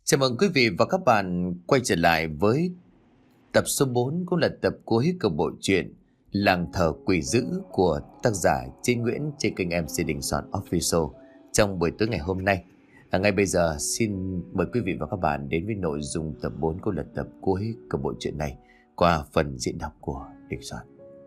Chào mừng quý vị và các bạn quay trở lại với tập số 4, cũng là tập cuối của bộ truyện Làng Thờ Quỷ Dữ của tác giả Chí Nguyễn trên kênh MC Đình Soạn Official. Trong buổi tối ngày hôm nay, ngay bây giờ xin mời quý vị và các bạn đến với nội dung tập 4, cũng là tập cuối của bộ truyện này qua phần diễn đọc của Đình Soạn.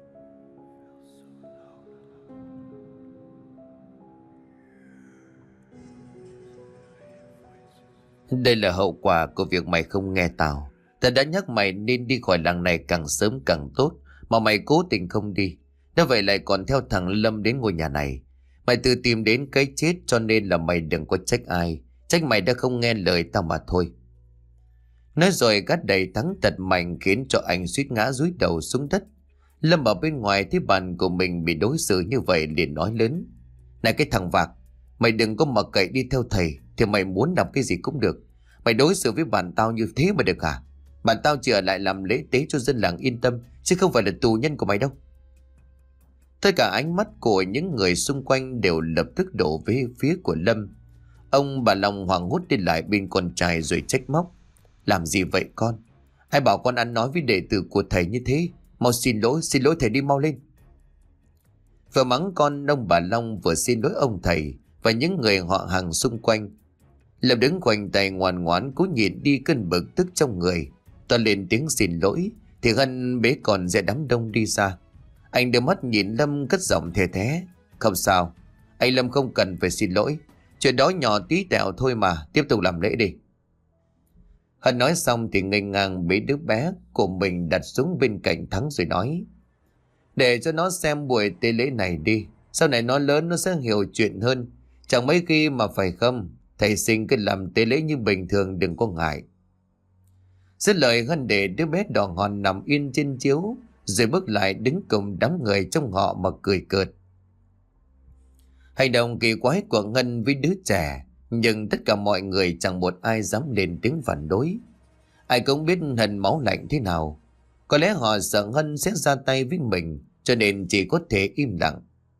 Đây là hậu quả của việc mày không nghe tao. Ta đã nhắc mày nên đi khỏi làng này càng sớm càng tốt, mà mày cố tình không đi. Nếu vậy lại còn theo thằng Lâm đến ngôi nhà này. Mày tự tìm đến cái chết, cho nên là mày đừng có trách ai. Trách mày đã không nghe lời tao mà thôi. Nói rồi gắt đầy thắng tật mạnh, khiến cho anh suýt ngã dúi đầu xuống đất. Lâm ở bên ngoài thấy bạn của mình bị đối xử như vậy liền nói lớn: Này cái thằng vạc, mày đừng có mặc kệ đi theo thầy, thì mày muốn làm cái gì cũng được. Mày đối xử với bạn tao như thế mà được hả? Bạn tao chỉ ở lại làm lễ tế cho dân làng yên tâm, chứ không phải là tù nhân của mày đâu. Tất cả ánh mắt của những người xung quanh đều lập tức đổ về phía của Lâm. Ông bà Long hoảng hốt đi lại bên con trai rồi trách móc: Làm gì vậy con? Ai bảo con ăn nói với đệ tử của thầy như thế? Mau xin lỗi thầy đi, mau lên. Vừa mắng con, ông bà Long vừa xin lỗi ông thầy và những người họ hàng xung quanh. Lâm đứng khoanh tay ngoan ngoãn cố nhịn đi cơn bực tức trong người. Toàn lên tiếng xin lỗi thì Hân bế con ra đám đông đi ra. Anh đưa mắt nhìn Lâm cất giọng thề thé: Không sao, anh Lâm không cần phải xin lỗi. Chuyện đó nhỏ tí tẹo thôi mà, tiếp tục làm lễ đi. Hân nói xong thì nghênh ngang bế đứa bé của mình đặt xuống bên cạnh Thắng rồi nói: Để cho nó xem buổi tế lễ này đi, sau này nó lớn nó sẽ hiểu chuyện hơn. Chẳng mấy khi mà phải không, thầy sinh cứ làm tế lễ như bình thường, đừng có ngại. Dứt lời Hân để đứa bé đỏ hòn nằm yên trên chiếu, rồi bước lại đứng cùng đám người trong họ mà cười cợt. Hành động kỳ quái của Ngân với đứa trẻ, nhưng tất cả mọi người chẳng một ai dám lên tiếng phản đối. Ai cũng biết Hân máu lạnh thế nào. Có lẽ họ sợ Hân sẽ ra tay với mình, cho nên chỉ có thể im lặng.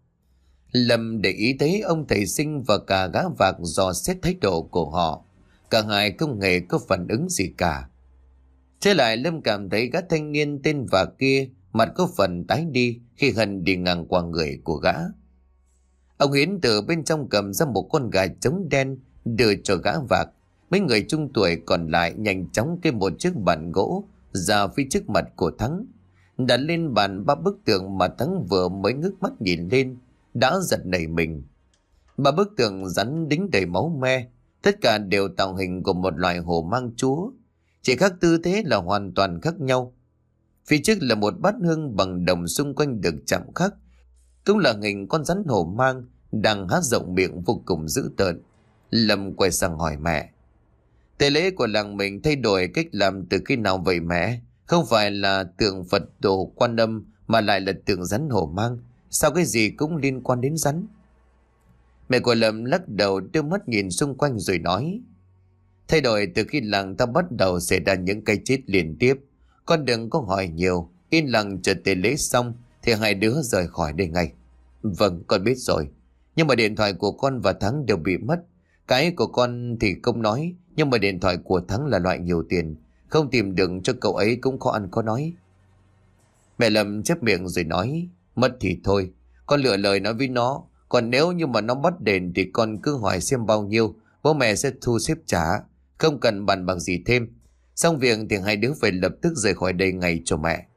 Lâm để ý thấy ông thầy sinh và cả gã vạc dò xét thái độ của họ. Cả hai không hề có phản ứng gì cả. Thế lại Lâm cảm thấy gã thanh niên tên Vạc kia mặt có phần tái đi khi Hân đi ngang qua người của gã. Ông Hiến từ bên trong cầm ra một con gà trống đen đưa cho gã Vạc. Mấy người trung tuổi còn lại nhanh chóng kê một chiếc bàn gỗ ra phía trước mặt của Thắng, đặt lên bàn 3 bức tượng mà Thắng vừa mới ngước mắt nhìn lên đã giật nảy mình. 3 bức tượng rắn đính đầy máu me, tất cả đều tạo hình của một loài hổ mang chúa, chỉ khác tư thế là hoàn toàn khác nhau. Phía trước là một bát hương bằng đồng, xung quanh được chạm khắc cũng là hình con rắn hổ mang đang há rộng miệng vô cùng dữ tợn. Lâm quay sang hỏi mẹ: Tế lễ của làng mình thay đổi cách làm từ khi nào vậy mẹ? Không phải là tượng Phật tổ Quan Âm mà lại là tượng rắn hổ mang. Sao cái gì cũng liên quan đến rắn? Mẹ của Lâm lắc đầu đưa mắt nhìn xung quanh rồi nói: Thay đổi từ khi làng ta bắt đầu xảy ra những cái chết liên tiếp. Con đừng có hỏi nhiều, yên lặng chờ tế lễ xong thì hai đứa rời khỏi đây ngay. Vâng, con biết rồi. Nhưng mà điện thoại của con và Thắng đều bị mất. Cái của con thì không nói, nhưng mà điện thoại của Thắng là loại nhiều tiền, không tìm được cho cậu ấy cũng khó ăn khó nói. Mẹ Lâm chép miệng rồi nói: Mất thì thôi, con lựa lời nói với nó. Còn nếu như mà nó bắt đền thì con cứ hỏi xem bao nhiêu, bố mẹ sẽ thu xếp trả. Không cần bàn bạc gì thêm. Xong việc thì hai đứa phải lập tức rời khỏi đây ngay cho mẹ.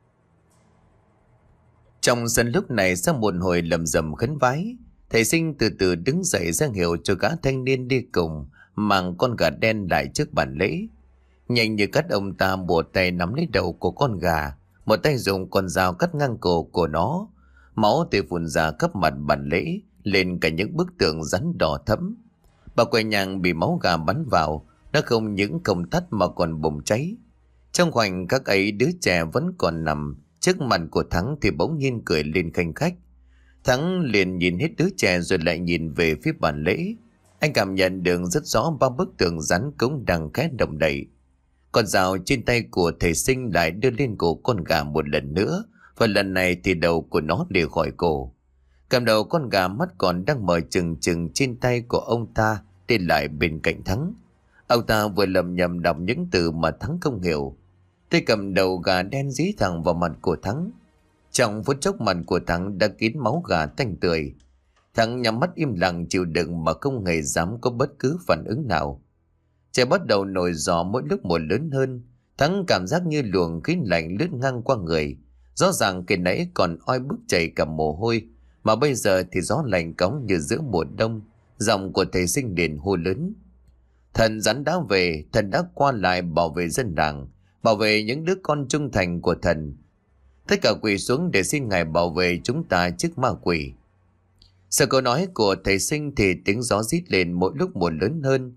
Trong sân lúc này, sau một hồi lầm rầm khấn vái, thầy sinh từ từ đứng dậy ra hiệu cho gã thanh niên đi cùng mang con gà đen lại trước bàn lễ. Nhanh như cắt, ông ta một tay nắm lấy đầu của con gà, một tay dùng con dao cắt ngang cổ của nó. Máu từ phun ra khắp mặt bàn lễ, lên cả những bức tượng rắn đỏ thẫm. Bà quầy nhang bị máu gà bắn vào, nó không những không tắt mà còn bùng cháy. Trong khoảnh khắc ấy, đứa trẻ vẫn còn nằm trước mặt của Thắng thì bỗng nhiên cười lên khanh khách. Thắng liền nhìn hết đứa trẻ rồi lại nhìn về phía bàn lễ. Anh cảm nhận được rất rõ 3 bức tượng rắn cũng đang khẽ động đậy. Con dao trên tay của thầy sinh lại đưa lên cổ con gà một lần nữa, và lần này thì đầu của nó lìa khỏi cổ. Cầm đầu con gà mắt còn đang mở trừng trừng trên tay của ông ta đi lại bên cạnh Thắng. Ông ta vừa lầm nhầm đọc những từ mà Thắng không hiểu. Tay cầm đầu gà đen dí thẳng vào mặt của Thắng. Trong phút chốc mặt của Thắng đã kín máu gà tanh tươi. Thắng nhắm mắt im lặng chịu đựng mà không hề dám có bất cứ phản ứng nào. Trời bắt đầu nổi gió mỗi lúc một lớn hơn. Thắng cảm giác như luồng khí lạnh lướt ngang qua người. Rõ ràng khi nãy còn oi bức chảy cả mồ hôi, mà bây giờ thì gió lạnh cóng như giữa mùa đông. Giọng của thầy Sinh liền hô lớn: Thần rắn đã về, thần đã qua lại bảo vệ dân làng, bảo vệ những đứa con trung thành của thần. Tất cả quỳ xuống để xin ngài bảo vệ chúng ta trước ma quỷ. Sau câu nói của thầy Sinh thì tiếng gió rít lên mỗi lúc một lớn hơn.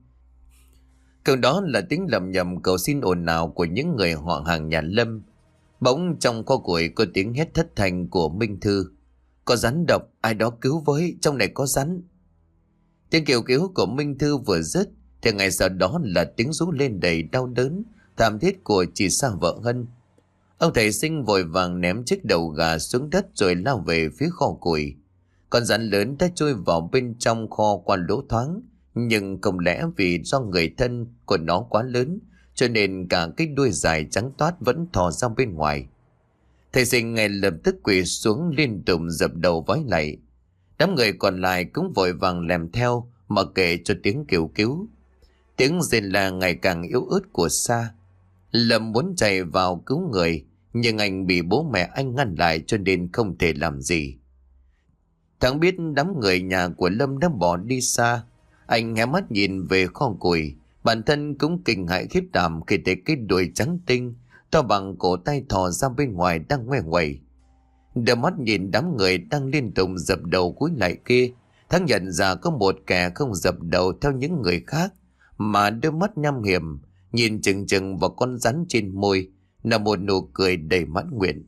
Câu đó là tiếng lầm nhầm cầu xin ồn ào của những người họ hàng nhà Lâm. Bỗng trong kho củi có tiếng hét thất thanh của Minh Thư: Có rắn độc, ai đó cứu với, trong này có rắn. Tiếng kêu cứu của Minh Thư vừa dứt thì ngay sau đó là tiếng rú lên đầy đau đớn, thảm thiết của chị Sa vợ Hân. Ông thầy Sinh vội vàng ném chiếc đầu gà xuống đất rồi lao về phía kho củi. Con rắn lớn đã chui vào bên trong kho qua lỗ thoáng, nhưng không lẽ vì do người thân của nó quá lớn cho nên cả cái đuôi dài trắng toát vẫn thò ra bên ngoài. Thầy Sinh ngay lập tức quỳ xuống liên tục dập đầu vái lạy. Đám người còn lại cũng vội vàng làm theo mà kệ cho tiếng kêu cứu. Tiếng rên la ngày càng yếu ớt của Sa. Lâm muốn chạy vào cứu người, nhưng anh bị bố mẹ anh ngăn lại cho nên không thể làm gì. Thắng biết đám người nhà của Lâm đã bỏ đi xa. Anh hé mắt nhìn về kho củi, bản thân cũng kinh hãi khiếp đảm khi thấy cái đuôi trắng tinh to bằng cổ tay thò ra bên ngoài đang ngoe nguẩy. Đôi mắt nhìn đám người đang liên tục dập đầu cúi lại kia, Thắng nhận ra có một kẻ không dập đầu theo những người khác, mà đôi mắt nham hiểm nhìn chừng chừng vào con rắn trên môi là một nụ cười đầy mãn nguyện.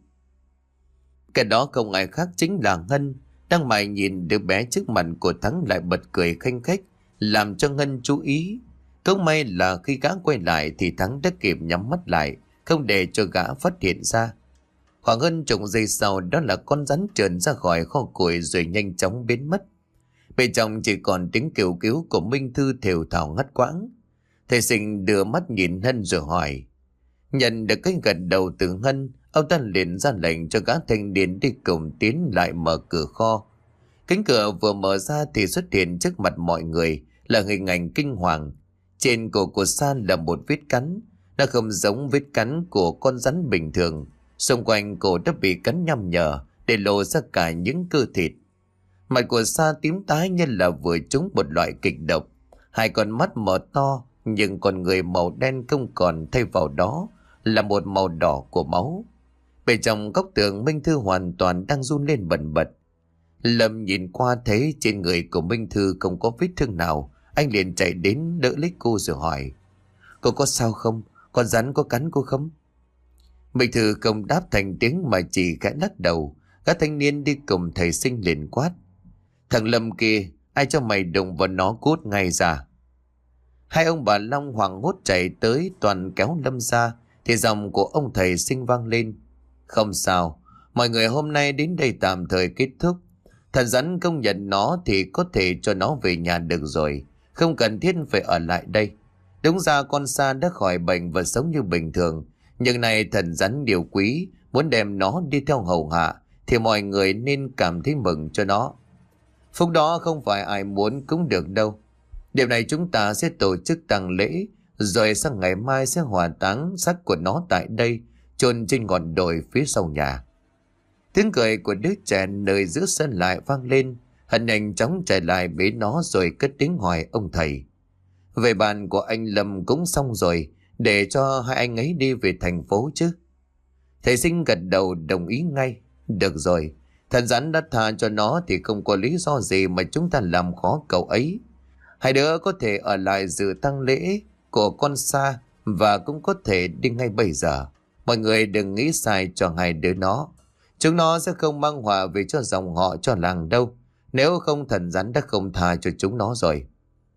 Cái đó không ai khác chính là Ngân, đang mải nhìn đứa bé trước mặt của Thắng lại bật cười khanh khách, làm cho Ngân chú ý. Cũng may là khi gã quay lại thì Thắng đã kịp nhắm mắt lại, không để cho gã phát hiện ra. Khoảng hơn chục giây sau đó là con rắn trườn ra khỏi kho củi rồi nhanh chóng biến mất. Bên trong chỉ còn tiếng kêu cứu của Minh Thư thều thào ngắt quãng. Thầy Sinh đưa mắt nhìn Hân rồi hỏi. Nhận được cái gật đầu từ Hân, ông ta liền ra lệnh cho gã thanh niên đi cùng tiến lại mở cửa kho. Cánh cửa vừa mở ra thì xuất hiện trước mặt mọi người là hình ảnh kinh hoàng. Trên cổ của Sa là một vết cắn, nó không giống vết cắn của con rắn bình thường. Xung quanh cổ đã bị cắn nhăm nhở để lộ ra cả những cơ thịt. Mặt của Sa tím tái như là vừa trúng một loại kịch độc. Hai con mắt mở to, nhưng con người màu đen không còn, thay vào đó là một màu đỏ của máu. Bên trong góc tường Minh Thư hoàn toàn đang run lên bần bật. Lâm nhìn qua thấy trên người của Minh Thư không có vết thương nào, anh liền chạy đến đỡ lấy cô rồi hỏi. Cô có sao không? Con rắn có cắn cô không? Minh Thư không đáp thành tiếng mà chỉ khẽ lắc đầu. Các thanh niên đi cùng thầy Sinh liền quát. Thằng Lâm kia, ai cho mày đụng vào nó cút ngay ra. Hai ông bà Long hoảng hốt chạy tới toàn kéo Lâm ra, thì giọng của ông thầy Sinh vang lên. Không sao, mọi người hôm nay đến đây tạm thời kết thúc. Thần rắn công nhận nó thì có thể cho nó về nhà được rồi, không cần thiết phải ở lại đây. Đúng ra con Sa đã khỏi bệnh và sống như bình thường, nhưng nay thần rắn điều quý muốn đem nó đi theo hầu hạ, thì mọi người nên cảm thấy mừng cho nó. Phúc đó không phải ai muốn cũng được đâu. Điều này chúng ta sẽ tổ chức tang lễ, rồi sang ngày mai sẽ hỏa táng xác của nó tại đây, chôn trên ngọn đồi phía sau nhà. Tiếng cười của đứa trẻ nơi giữa sân lại vang lên. Hắn nhanh chóng chạy lại bế nó rồi cất tiếng hỏi ông thầy. Về bàn của anh Lâm cũng xong rồi, để cho hai anh ấy đi về thành phố chứ? Thầy Sinh gật đầu đồng ý ngay. Được rồi, thần rắn đã tha cho nó thì không có lý do gì mà chúng ta làm khó cậu ấy. Hai đứa có thể ở lại dự tang lễ của con Sa và cũng có thể đi ngay bây giờ. Mọi người đừng nghĩ sai cho hai đứa nó. Chúng nó sẽ không mang họa về cho dòng họ, cho làng đâu. Nếu không thần rắn đã không tha cho chúng nó rồi.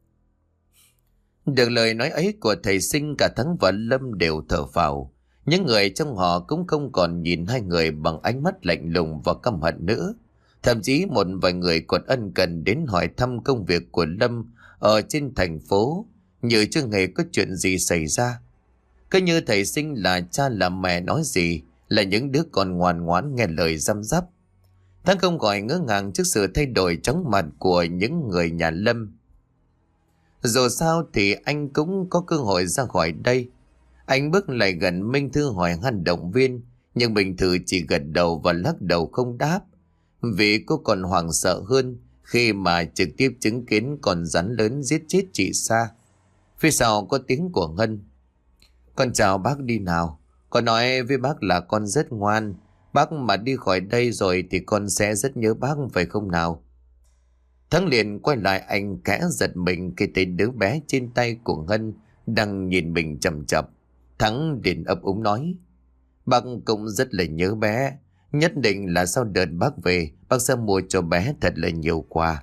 Được lời nói ấy của thầy Sinh, cả Thắng và Lâm đều thở phào. Những người trong họ cũng không còn nhìn hai người bằng ánh mắt lạnh lùng và căm hận nữa. Thậm chí một vài người còn ân cần đến hỏi thăm công việc của Lâm ở trên thành phố. như chưa hề có chuyện gì xảy ra. Cứ như thầy Sinh là cha là mẹ nói gì là những đứa con ngoan ngoãn nghe lời răm rắp. Thắng không khỏi ngỡ ngàng trước sự thay đổi chóng mặt của những người nhà Lâm. Dù sao thì anh cũng có cơ hội ra khỏi đây. Anh bước lại gần Minh Thư hỏi han động viên, nhưng Minh Thư chỉ gật đầu và lắc đầu không đáp, vì cô còn hoảng sợ hơn khi mà trực tiếp chứng kiến con rắn lớn giết chết chị Sa. Phía sau có tiếng của Ngân. Con chào bác đi nào. Con nói với bác là con rất ngoan. Bác mà đi khỏi đây rồi thì con sẽ rất nhớ bác, phải không nào? Thắng liền quay lại, anh khẽ giật mình khi thấy đứa bé trên tay của Ngân đang nhìn mình chằm chặp. Thắng liền ấp úng nói: Bác cũng rất là nhớ bé. Nhất định là sau đợt bác về, bác sẽ mua cho bé thật là nhiều quà.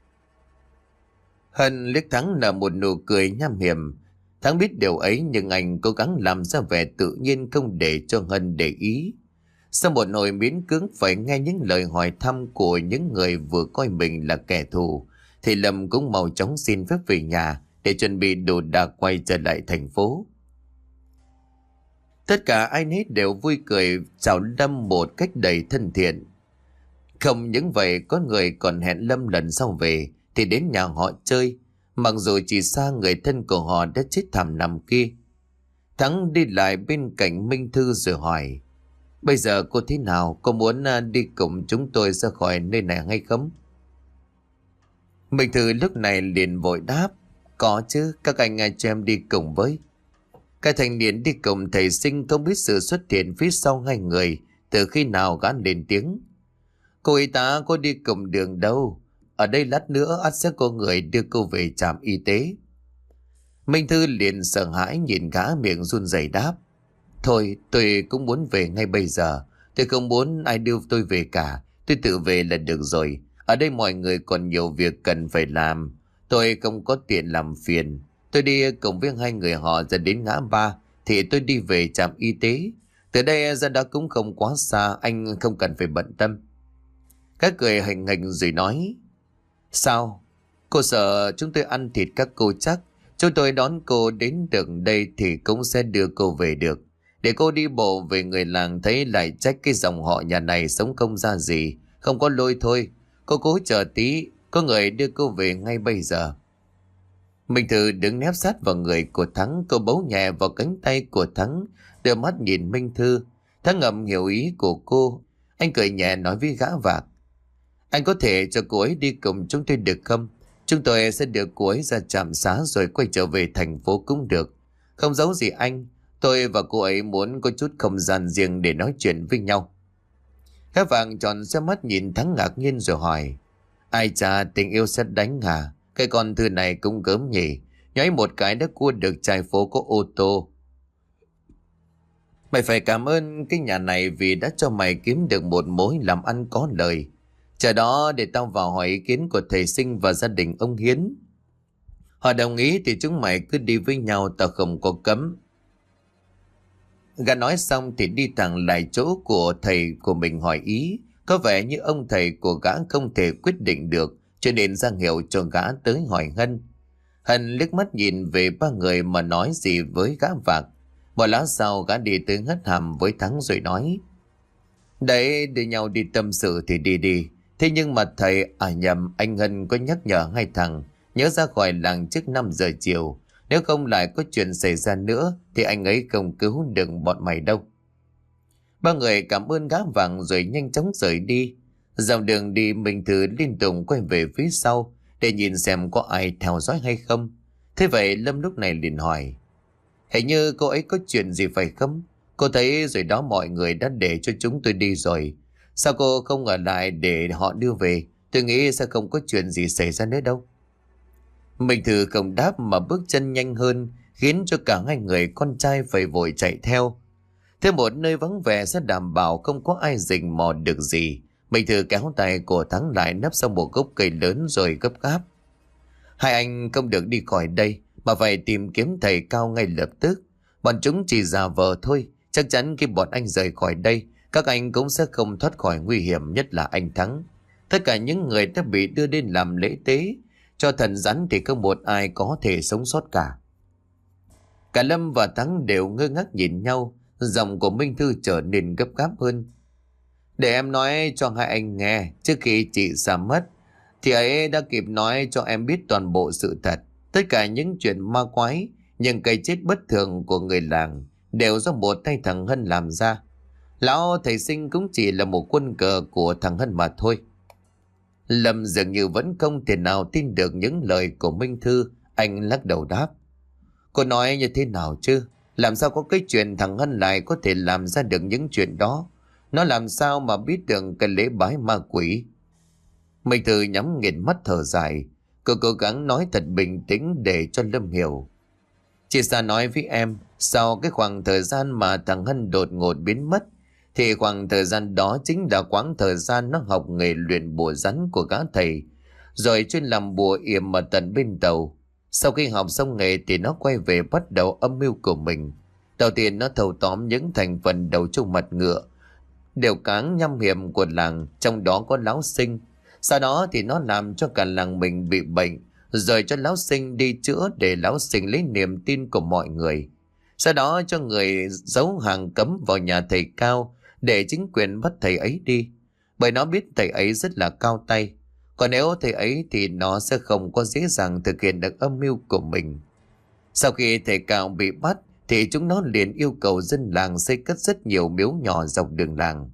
Hân liếc Thắng nở một nụ cười nham hiểm. Thắng biết điều ấy nhưng anh cố gắng làm ra vẻ tự nhiên, không để cho Hân để ý. Sau một hồi miễn cưỡng phải nghe những lời hỏi thăm của những người vừa coi mình là kẻ thù, thì Lâm cũng mau chóng xin phép về nhà để chuẩn bị đồ đạc quay trở lại thành phố. Tất cả ai nấy đều vui cười chào Lâm một cách đầy thân thiện. Không những vậy, có người còn hẹn Lâm lần sau về thì đến nhà họ chơi, mặc dù chỉ xa người thân của họ đã chết thảm nằm kia. Thắng đi lại bên cạnh Minh Thư rồi hỏi: Bây giờ cô thế nào? Cô muốn đi cùng chúng tôi ra khỏi nơi này hay không? Minh Thư lúc này liền vội đáp: Có chứ, các anh cho em đi cùng với. Cái thanh niên đi cùng thầy Sinh không biết sự xuất hiện phía sau hai người từ khi nào gã lên tiếng: Cô y tá, cô đi cùng đường đâu? Ở đây lát nữa ắt sẽ có người đưa cô về trạm y tế. Minh Thư liền sợ hãi nhìn gã, miệng run rẩy đáp: Thôi, tôi cũng muốn về ngay bây giờ. Tôi không muốn ai đưa tôi về cả. Tôi tự về là được rồi. Ở đây mọi người còn nhiều việc cần phải làm. Tôi không có tiền làm phiền. Tôi đi cùng với hai người họ ra đến ngã ba thì tôi đi về trạm y tế. Từ đây ra đó cũng không quá xa, anh không cần phải bận tâm. Các cười hình hình rồi nói: Sao? Cô sợ chúng tôi ăn thịt các cô chắc. Chúng tôi đón cô đến được đây thì cũng sẽ đưa cô về được. Để cô đi bộ về người làng thấy lại trách cái dòng họ nhà này sống không ra gì. Không có lôi thôi. Cô cố chờ tí, có người đưa cô về ngay bây giờ. Minh Thư đứng nép sát vào người của Thắng, cô bấu nhẹ vào cánh tay của Thắng, đưa mắt nhìn Minh Thư. Thắng ngầm hiểu ý của cô. Anh cười nhẹ nói với gã vạc: Anh có thể cho cô ấy đi cùng chúng tôi được không? Chúng tôi sẽ đưa cô ấy ra trạm xá rồi quay trở về thành phố cũng được. Không giấu gì anh, tôi và cô ấy muốn có chút không gian riêng để nói chuyện với nhau. Gã vàng tròn xe mắt nhìn Thắng ngạc nhiên rồi hỏi: Ai chà, tình yêu sẽ đánh hả? Cái con Thư này cũng gớm nhỉ. Nhoáy một cái đã cua được trai phố có ô tô. Mày phải cảm ơn cái nhà này vì đã cho mày kiếm được một mối làm ăn có lời. Chờ đó để tao vào hỏi ý kiến của thầy Sinh và gia đình ông Hiến. Họ đồng ý thì chúng mày cứ đi với nhau, tao không có cấm. Gã nói xong thì đi thẳng lại chỗ của thầy của mình hỏi ý. Có vẻ như ông thầy của gã không thể quyết định được, cho nên ra hiệu cho gã tới hỏi Hân. Hân liếc mắt nhìn về ba người mà nói gì với gã vạc. Một lát sau gã đi tới hất hàm với Thắng rồi nói: Đấy, để nhau đi tâm sự thì đi đi. Thế nhưng mà thầy, nhầm, anh Hân có nhắc nhở hai thằng nhớ ra khỏi làng trước 5 giờ chiều. Nếu không lại có chuyện xảy ra nữa thì anh ấy không cứu được bọn mày đâu. Ba người cảm ơn gã vàng rồi nhanh chóng rời đi. Dòng đường đi, Minh Thư liên tục quay về phía sau để nhìn xem có ai theo dõi hay không. Thế vậy Lâm lúc này liền hỏi: Hình như cô ấy có chuyện gì phải không? Cô thấy rồi đó, mọi người đã để cho chúng tôi đi rồi. Sao cô không ở lại để họ đưa về? Tôi nghĩ sẽ không có chuyện gì xảy ra nữa đâu. Minh Thư không đáp mà bước chân nhanh hơn, khiến cho cả hai người con trai phải vội chạy theo. Thế một nơi vắng vẻ sẽ đảm bảo không có ai rình mò được gì. Minh Thư kéo tay của Thắng lại nấp sau một gốc cây lớn rồi gấp gáp: Hai anh không được đi khỏi đây mà phải tìm kiếm thầy Cao ngay lập tức. Bọn chúng chỉ giả vờ thôi. Chắc chắn khi bọn anh rời khỏi đây, các anh cũng sẽ không thoát khỏi nguy hiểm, nhất là anh Thắng. Tất cả những người đã bị đưa đến làm lễ tế cho thần rắn thì không một ai có thể sống sót cả. Cả Lâm và Thắng đều ngơ ngác nhìn nhau. Giọng của Minh Thư trở nên gấp gáp hơn. Để em nói cho hai anh nghe, trước khi chị Sa mất thì ấy đã kịp nói cho em biết toàn bộ sự thật. Tất cả những chuyện ma quái, những cái chết bất thường của người làng đều do một tay thằng Hân làm ra. Lão thầy Sinh cũng chỉ là một quân cờ của thằng Hân mà thôi. Lâm dường như vẫn không thể nào tin được những lời của Minh Thư. Anh lắc đầu đáp. Cô nói như thế nào chứ? Làm sao có cái chuyện thằng Hân lại có thể làm ra được những chuyện đó? Nó làm sao mà biết được cái lễ bái ma quỷ? Minh Thư nhắm nghiền mắt thở dài. Cô cố gắng nói thật bình tĩnh để cho Lâm hiểu. Chị Sa nói với em, sau cái khoảng thời gian mà thằng Hân đột ngột biến mất, thì khoảng thời gian đó chính là quãng thời gian nó học nghề luyện bùa rắn của gã thầy, rồi chuyên làm bùa yểm ở tận bên tàu. Sau khi học xong nghề thì nó quay về bắt đầu âm mưu của mình. Đầu tiên nó thâu tóm những thành phần đầu trâu mặt ngựa, đều cáng nham hiểm của làng, trong đó có Lão Sinh. Sau đó thì nó làm cho cả làng mình bị bệnh, rồi cho Lão Sinh đi chữa để Lão Sinh lấy niềm tin của mọi người. Sau đó cho người giấu hàng cấm vào nhà thầy Cao để chính quyền bắt thầy ấy đi, bởi nó biết thầy ấy rất là cao tay. Còn nếu thầy ấy thì nó sẽ không có dễ dàng thực hiện được âm mưu của mình. Sau khi thầy Cao bị bắt thì chúng nó liền yêu cầu dân làng xây cất rất nhiều miếu nhỏ dọc đường làng.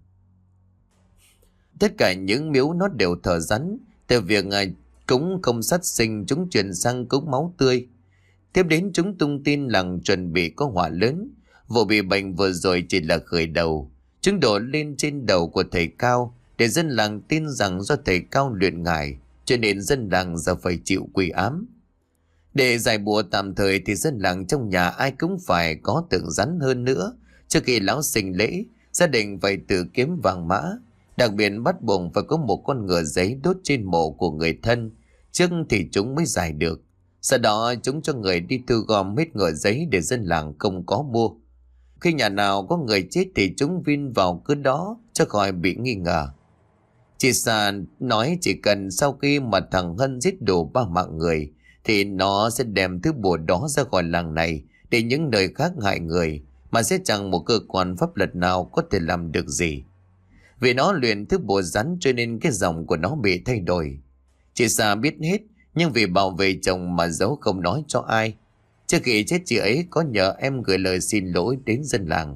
Tất cả những miếu nó đều thờ rắn, từ việc cúng không sát sinh chúng chuyển sang cúng máu tươi. Tiếp đến chúng tung tin làng chuẩn bị có họa lớn. Vụ bị bệnh vừa rồi chỉ là khởi đầu. Chúng đổ lên trên đầu của thầy Cao để dân làng tin rằng do thầy Cao luyện ngải, cho nên dân làng giờ phải chịu quỷ ám. Để giải bùa tạm thời thì dân làng trong nhà ai cũng phải có tượng rắn hơn nữa. Trước khi Lão Sinh lễ, gia đình phải tự kiếm vàng mã. Đặc biệt bắt buộc phải có một con ngựa giấy đốt trên mộ của người thân, trước thì chúng mới giải được. Sau đó chúng cho người đi thu gom hết ngựa giấy để dân làng không có mua. Khi nhà nào có người chết thì chúng vin vào cứ đó cho khỏi bị nghi ngờ. Chị Sa nói chỉ cần sau khi mà thằng Hân giết đủ 3 mạng người thì nó sẽ đem thứ bùa đó ra khỏi làng này để những nơi khác hại người, mà sẽ chẳng một cơ quan pháp luật nào có thể làm được gì. Vì nó luyện thứ bùa rắn cho nên cái giọng của nó bị thay đổi. Chị Sa biết hết, nhưng vì bảo vệ chồng mà giấu không nói cho ai. Trước khi chết chị ấy có nhờ em gửi lời xin lỗi đến dân làng.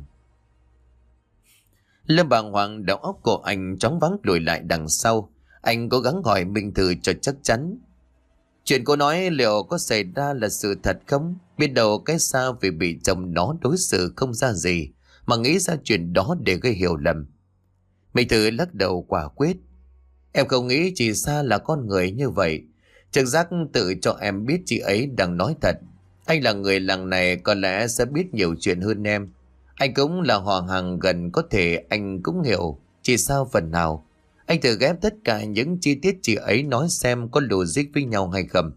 Lâm bàng hoàng, đầu óc của anh chóng vắng lùi lại đằng sau. Anh cố gắng hỏi Minh Thư cho chắc chắn. Chuyện cô nói liệu có xảy ra là sự thật không? Biết đâu cái Sa vì bị chồng nó đối xử không ra gì mà nghĩ ra chuyện đó để gây hiểu lầm. Minh Thư lắc đầu quả quyết. Em không nghĩ chị Sa là con người như vậy. Trực giác tự cho em biết chị ấy đang nói thật. Anh là người làng này có lẽ sẽ biết nhiều chuyện hơn em. Anh cũng là họ hàng gần, có thể anh cũng hiểu chị Sa phần nào. Anh thử ghép tất cả những chi tiết chị ấy nói xem có logic với nhau hay không.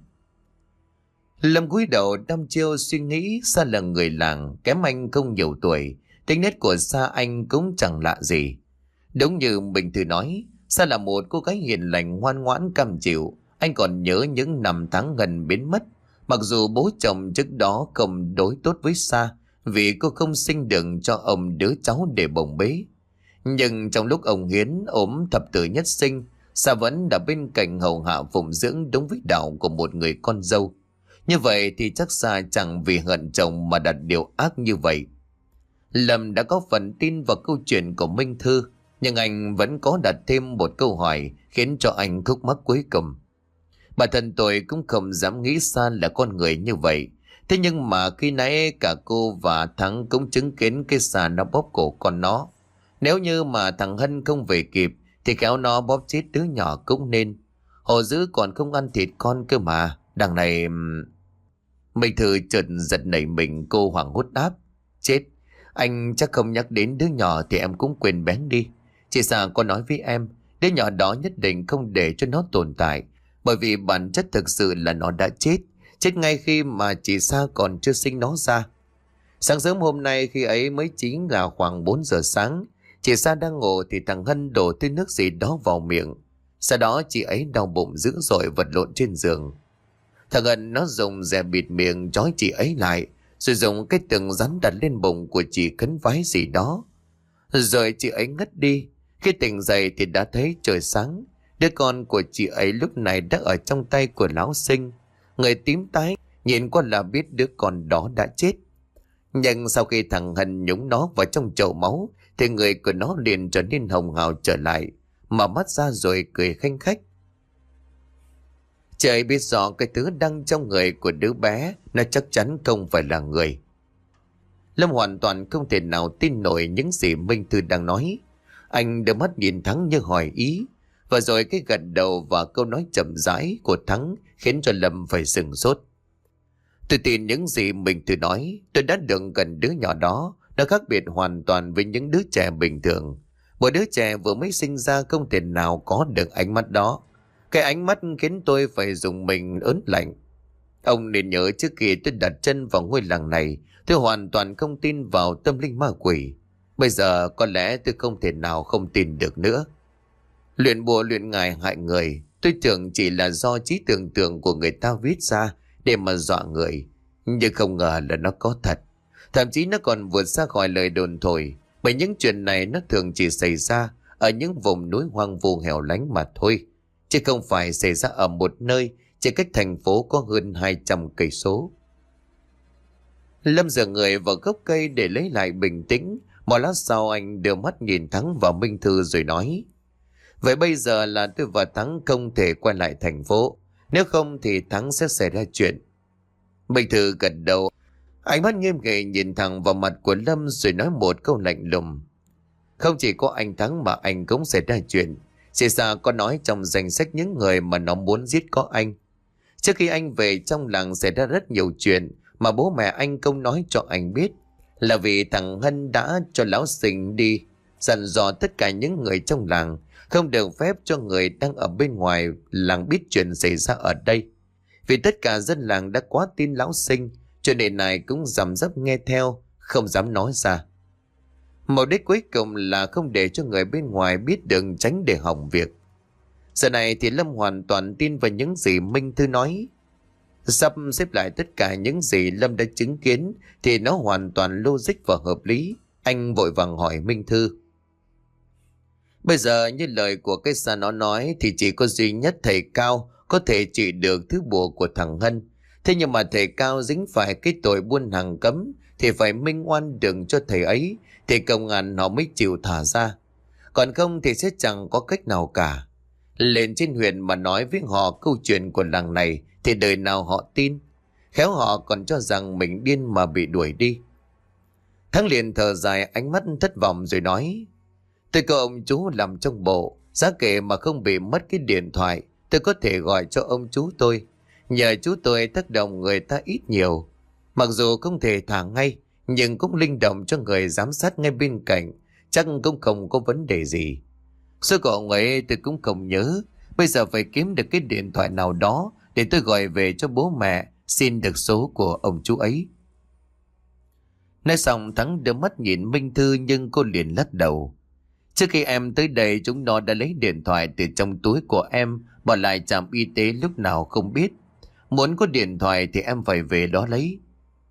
Lâm cúi đầu đăm chiêu suy nghĩ. Sa là người làng, kém anh không nhiều tuổi. Tính nết của Sa anh cũng chẳng lạ gì. Đúng như mình thử nói, Sa là một cô gái hiền lành, ngoan ngoãn, cam chịu. Anh còn nhớ những năm tháng gần biến mất. Mặc dù bố chồng trước đó không đối tốt với Sa vì cô không sinh được cho ông đứa cháu để bồng bế. Nhưng trong lúc ông Hiến ốm thập tử nhất sinh, Sa vẫn đã bên cạnh hầu hạ phụng dưỡng đúng với đạo của một người con dâu. Như vậy thì chắc Sa chẳng vì hận chồng mà đặt điều ác như vậy. Lâm đã có phần tin vào câu chuyện của Minh Thư, nhưng anh vẫn có đặt thêm một câu hỏi khiến cho anh khúc mắc cuối cùng. Bản thân tôi cũng không dám nghĩ Sa là con người như vậy. Thế nhưng mà khi nãy cả cô và Thắng cũng chứng kiến cái Sa nó bóp cổ con nó. Nếu như mà thằng Hân không về kịp thì kéo nó bóp chết đứa nhỏ cũng nên. Hồ dữ còn không ăn thịt con cơ mà. Đằng này... Minh Thư chợt giật nảy mình, cô hoảng hốt đáp. Chết, anh chắc không nhắc đến đứa nhỏ thì em cũng quên bén đi. Chị Sa có nói với em, đứa nhỏ đó nhất định không để cho nó tồn tại. Bởi vì bản chất thực sự là nó đã chết. Chết ngay khi mà chị Sa còn chưa sinh nó ra. Sáng sớm hôm nay khi ấy mới chính là khoảng 4 giờ sáng. Chị Sa đang ngủ thì thằng Hân đổ thứ nước gì đó vào miệng. Sau đó chị ấy đau bụng dữ dội vật lộn trên giường. Thằng Hân nó dùng dè bịt miệng trói chị ấy lại, rồi dùng cái tượng rắn đặt lên bụng của chị khấn vái gì đó. Rồi chị ấy ngất đi. Khi tỉnh dậy thì đã thấy trời sáng. Đứa con của chị ấy lúc này đã ở trong tay của lão sinh. Người tím tái, nhìn qua là biết đứa con đó đã chết. Nhưng sau khi thằng Hân nhúng nó vào trong chậu máu thì người của nó liền trở nên hồng hào trở lại, mở mắt ra rồi cười khanh khách. Trời biết rõ cái thứ đang trong người của đứa bé nó chắc chắn không phải là người. Lâm hoàn toàn không thể nào tin nổi những gì Minh Thư đang nói. Anh đưa mắt nhìn Thắng như hỏi ý. Và rồi cái gật đầu và câu nói chậm rãi của Thắng khiến cho Lâm phải sửng sốt. Tôi tin những gì Minh Thư nói. Tôi đã được gần đứa nhỏ đó. Nó khác biệt hoàn toàn với những đứa trẻ bình thường. Một đứa trẻ vừa mới sinh ra không thể nào có được ánh mắt đó. Cái ánh mắt khiến tôi phải dùng mình ớn lạnh. Ông nên nhớ trước khi tôi đặt chân vào ngôi làng này, tôi hoàn toàn không tin vào tâm linh ma quỷ. Bây giờ có lẽ tôi không thể nào không tin được nữa. Luyện bùa luyện ngài hại người, tôi tưởng chỉ là do trí tưởng tượng của người ta viết ra để mà dọa người. Nhưng không ngờ là nó có thật. Thậm chí nó còn vượt ra khỏi lời đồn thổi. Bởi những chuyện này nó thường chỉ xảy ra ở những vùng núi hoang vu hẻo lánh mà thôi, chứ không phải xảy ra ở một nơi chỉ cách thành phố có hơn 200 cây số. Lâm dựa người vào gốc cây để lấy lại bình tĩnh. Một lát sau anh đưa mắt nhìn Thắng và Minh Thư rồi nói: Vậy bây giờ là tôi và Thắng không thể quay lại thành phố. Nếu không thì Thắng sẽ xảy ra chuyện. Minh Thư gật đầu. Ánh mắt nghiêm nghị nhìn thẳng vào mặt của Lâm rồi nói một câu lạnh lùng: Không chỉ có anh Thắng mà anh cũng xảy ra chuyện. Chỉ ra có nói trong danh sách những người mà nó muốn giết có anh. Trước khi anh về trong làng xảy ra rất nhiều chuyện mà bố mẹ anh không nói cho anh biết. Là vì thằng Hân đã cho lão Sinh đi dặn dò tất cả những người trong làng không được phép cho người đang ở bên ngoài làng biết chuyện xảy ra ở đây. Vì tất cả dân làng đã quá tin lão Sinh, cho nên này cũng răm rắp nghe theo, không dám nói ra. Mục đích cuối cùng là không để cho người bên ngoài biết được, tránh để hỏng việc. Giờ này thì Lâm hoàn toàn tin vào những gì Minh Thư nói. Sắp xếp lại tất cả những gì Lâm đã chứng kiến thì nó hoàn toàn logic và hợp lý. Anh vội vàng hỏi Minh Thư: Bây giờ như lời của cái xa nó nói thì chỉ có duy nhất thầy Cao có thể trị được thứ bùa của thằng Hân. Thế nhưng mà thầy Cao dính phải cái tội buôn hàng cấm thì phải minh oan đừng cho thầy ấy thì công an họ mới chịu thả ra. Còn không thì sẽ chẳng có cách nào cả. Lên trên huyện mà nói với họ câu chuyện của làng này thì đời nào họ tin. Khéo họ còn cho rằng mình điên mà bị đuổi đi. Thắng liền thở dài, ánh mắt thất vọng rồi nói: Tôi có ông chú làm trong bộ, giá kệ mà không bị mất cái điện thoại, tôi có thể gọi cho ông chú tôi. Nhờ chú tôi tác động người ta ít nhiều. Mặc dù không thể thả ngay, nhưng cũng linh động cho người giám sát ngay bên cạnh, chắc cũng không có vấn đề gì. Số của ông ấy tôi cũng không nhớ. Bây giờ phải kiếm được cái điện thoại nào đó để tôi gọi về cho bố mẹ, xin được số của ông chú ấy. Nói xong Thắng đưa mắt nhìn Minh Thư nhưng cô liền lắc đầu. Trước khi em tới đây chúng nó đã lấy điện thoại từ trong túi của em, bỏ lại trạm y tế lúc nào không biết. Muốn có điện thoại thì em phải về đó lấy.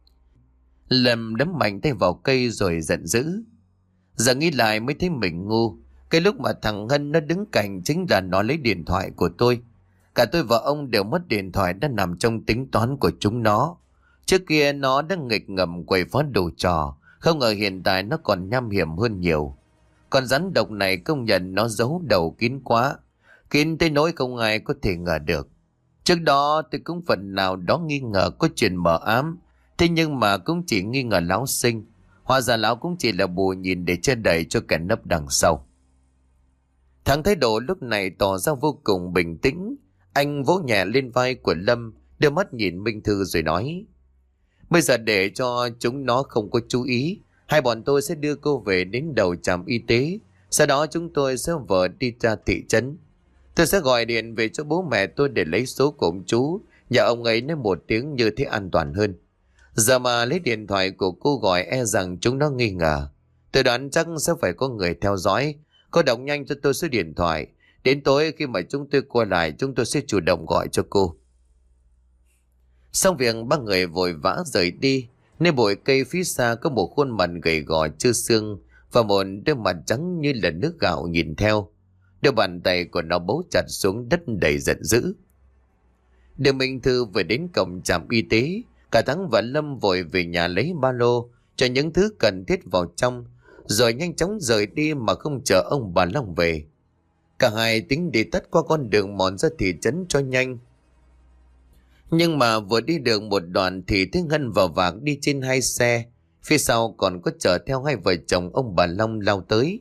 Lâm đấm mạnh tay vào cây rồi giận dữ. Giờ nghĩ lại mới thấy mình ngu. Cái lúc mà thằng Hân nó đứng cạnh chính là nó lấy điện thoại của tôi. Cả tôi và ông đều mất điện thoại đã nằm trong tính toán của chúng nó. Trước kia nó đã nghịch ngầm quậy phá đồ trò, không ngờ hiện tại nó còn nham hiểm hơn nhiều. Con rắn độc này công nhận nó giấu đầu kín quá, kín tới nỗi không ai có thể ngờ được. Trước đó tôi cũng phần nào đó nghi ngờ có chuyện mờ ám, thế nhưng mà cũng chỉ nghi ngờ lão Sinh. Hóa ra lão cũng chỉ là bùa nhìn để che đậy cho kẻ nấp đằng sau. Thằng thái độ lúc này tỏ ra vô cùng bình tĩnh. Anh vỗ nhẹ lên vai của Lâm, đưa mắt nhìn Minh Thư rồi nói: Bây giờ để cho chúng nó không có chú ý, hai bọn tôi sẽ đưa cô về đến đầu trạm y tế. Sau đó chúng tôi sẽ vợ đi ra thị trấn. Tôi sẽ gọi điện về cho bố mẹ tôi để lấy số của ông chú, nhờ ông ấy nói một tiếng như thế an toàn hơn. Giờ mà lấy điện thoại của cô gọi e rằng chúng nó nghi ngờ. Tôi đoán chắc sẽ phải có người theo dõi. Cô đọc nhanh cho tôi số điện thoại. Đến tối khi mà chúng tôi quay lại, chúng tôi sẽ chủ động gọi cho cô. Xong việc ba người vội vã rời đi. Nơi bụi cây phía xa có một khuôn mặt gầy gò trơ xương và một đôi mặt trắng như là nước gạo nhìn theo. Đôi bàn tay của nó bấu chặt xuống đất đầy giận dữ. Đường Minh Thư vừa đến cổng trạm y tế, cả Thắng và Lâm vội về nhà lấy ba lô cho những thứ cần thiết vào trong, rồi nhanh chóng rời đi mà không chờ ông bà Long về. Cả hai tính đi tắt qua con đường mòn ra thị trấn cho nhanh. Nhưng mà vừa đi được một đoạn thì thấy Ngân và Vạc đi trên hai xe, phía sau còn có chở theo hai vợ chồng ông bà Long lao tới.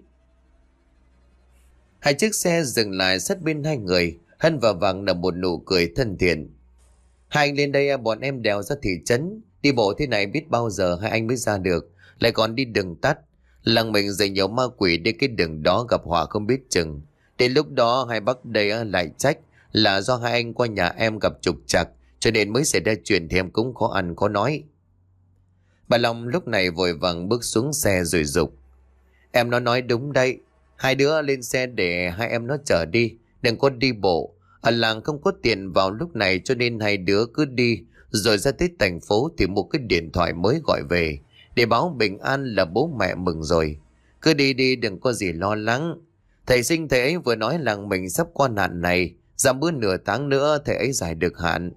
Hai chiếc xe dừng lại sát bên hai người, Hân và Vàng nở một nụ cười thân thiện. Hai anh lên đây, bọn em đèo ra thị trấn. Đi bộ thế này biết bao giờ hai anh mới ra được, lại còn đi đường tắt. Làng mình dày nhiều ma quỷ, đi cái đường đó gặp họa không biết chừng. Đến lúc đó hai bác đây lại trách là do hai anh qua nhà em gặp trục trặc, cho nên mới xảy ra chuyện thì em cũng khó ăn khó nói. Bà Long lúc này vội vàng bước xuống xe rồi dục: Em nó nói đúng đây, hai đứa lên xe để hai em nó chở đi, đừng có đi bộ. Ở làng không có tiền vào lúc này, cho nên hai đứa cứ đi, rồi ra tới thành phố thì một cái điện thoại mới gọi về để báo bình an là bố mẹ mừng rồi. Cứ đi đi, đừng có gì lo lắng. Thầy Sinh thầy ấy vừa nói làng mình sắp qua nạn này, giảm bữa nửa tháng nữa thầy ấy giải được hạn.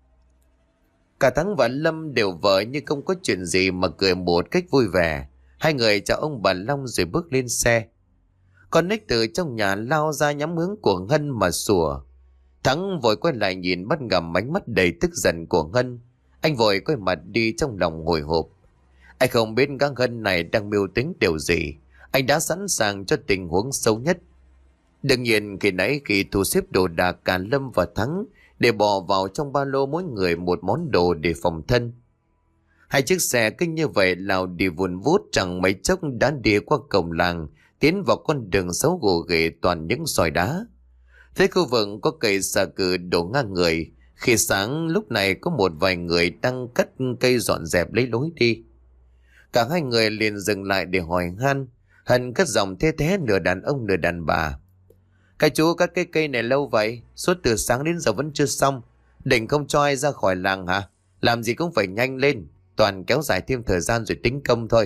Cả Thắng và Lâm đều vợ như không có chuyện gì mà cười một cách vui vẻ. Hai người chào ông bà Long rồi bước lên xe. Con Nick từ trong nhà lao ra nhắm hướng của Ngân mà sủa. Thắng vội quay lại nhìn, bắt gặp ánh mắt đầy tức giận của Ngân. Anh vội quay mặt đi, trong lòng hồi hộp. Anh không biết các Ngân này đang mưu tính điều gì. Anh đã sẵn sàng cho tình huống xấu nhất. Đương nhiên khi nãy khi thu xếp đồ đạc, cả Lâm và Thắng để bỏ vào trong ba lô mỗi người một món đồ để phòng thân. Hai chiếc xe cứ như vậy lao đi vun vút, chẳng mấy chốc đã đi qua cổng làng, tiến vào con đường xấu gồ ghề toàn những sỏi đá. Thế khu vực có cây xà cừ đổ ngang người. Khi sáng lúc này có một vài người đang cắt cây dọn dẹp lấy lối đi. Cả hai người liền dừng lại để hỏi han. Hân cất giọng thê thé, nửa đàn ông nửa đàn bà: Các chú cắt cái cây này lâu vậy, suốt từ sáng đến giờ vẫn chưa xong. Định không cho ai ra khỏi làng hả? Làm gì cũng phải nhanh lên, toàn kéo dài thêm thời gian rồi tính công thôi.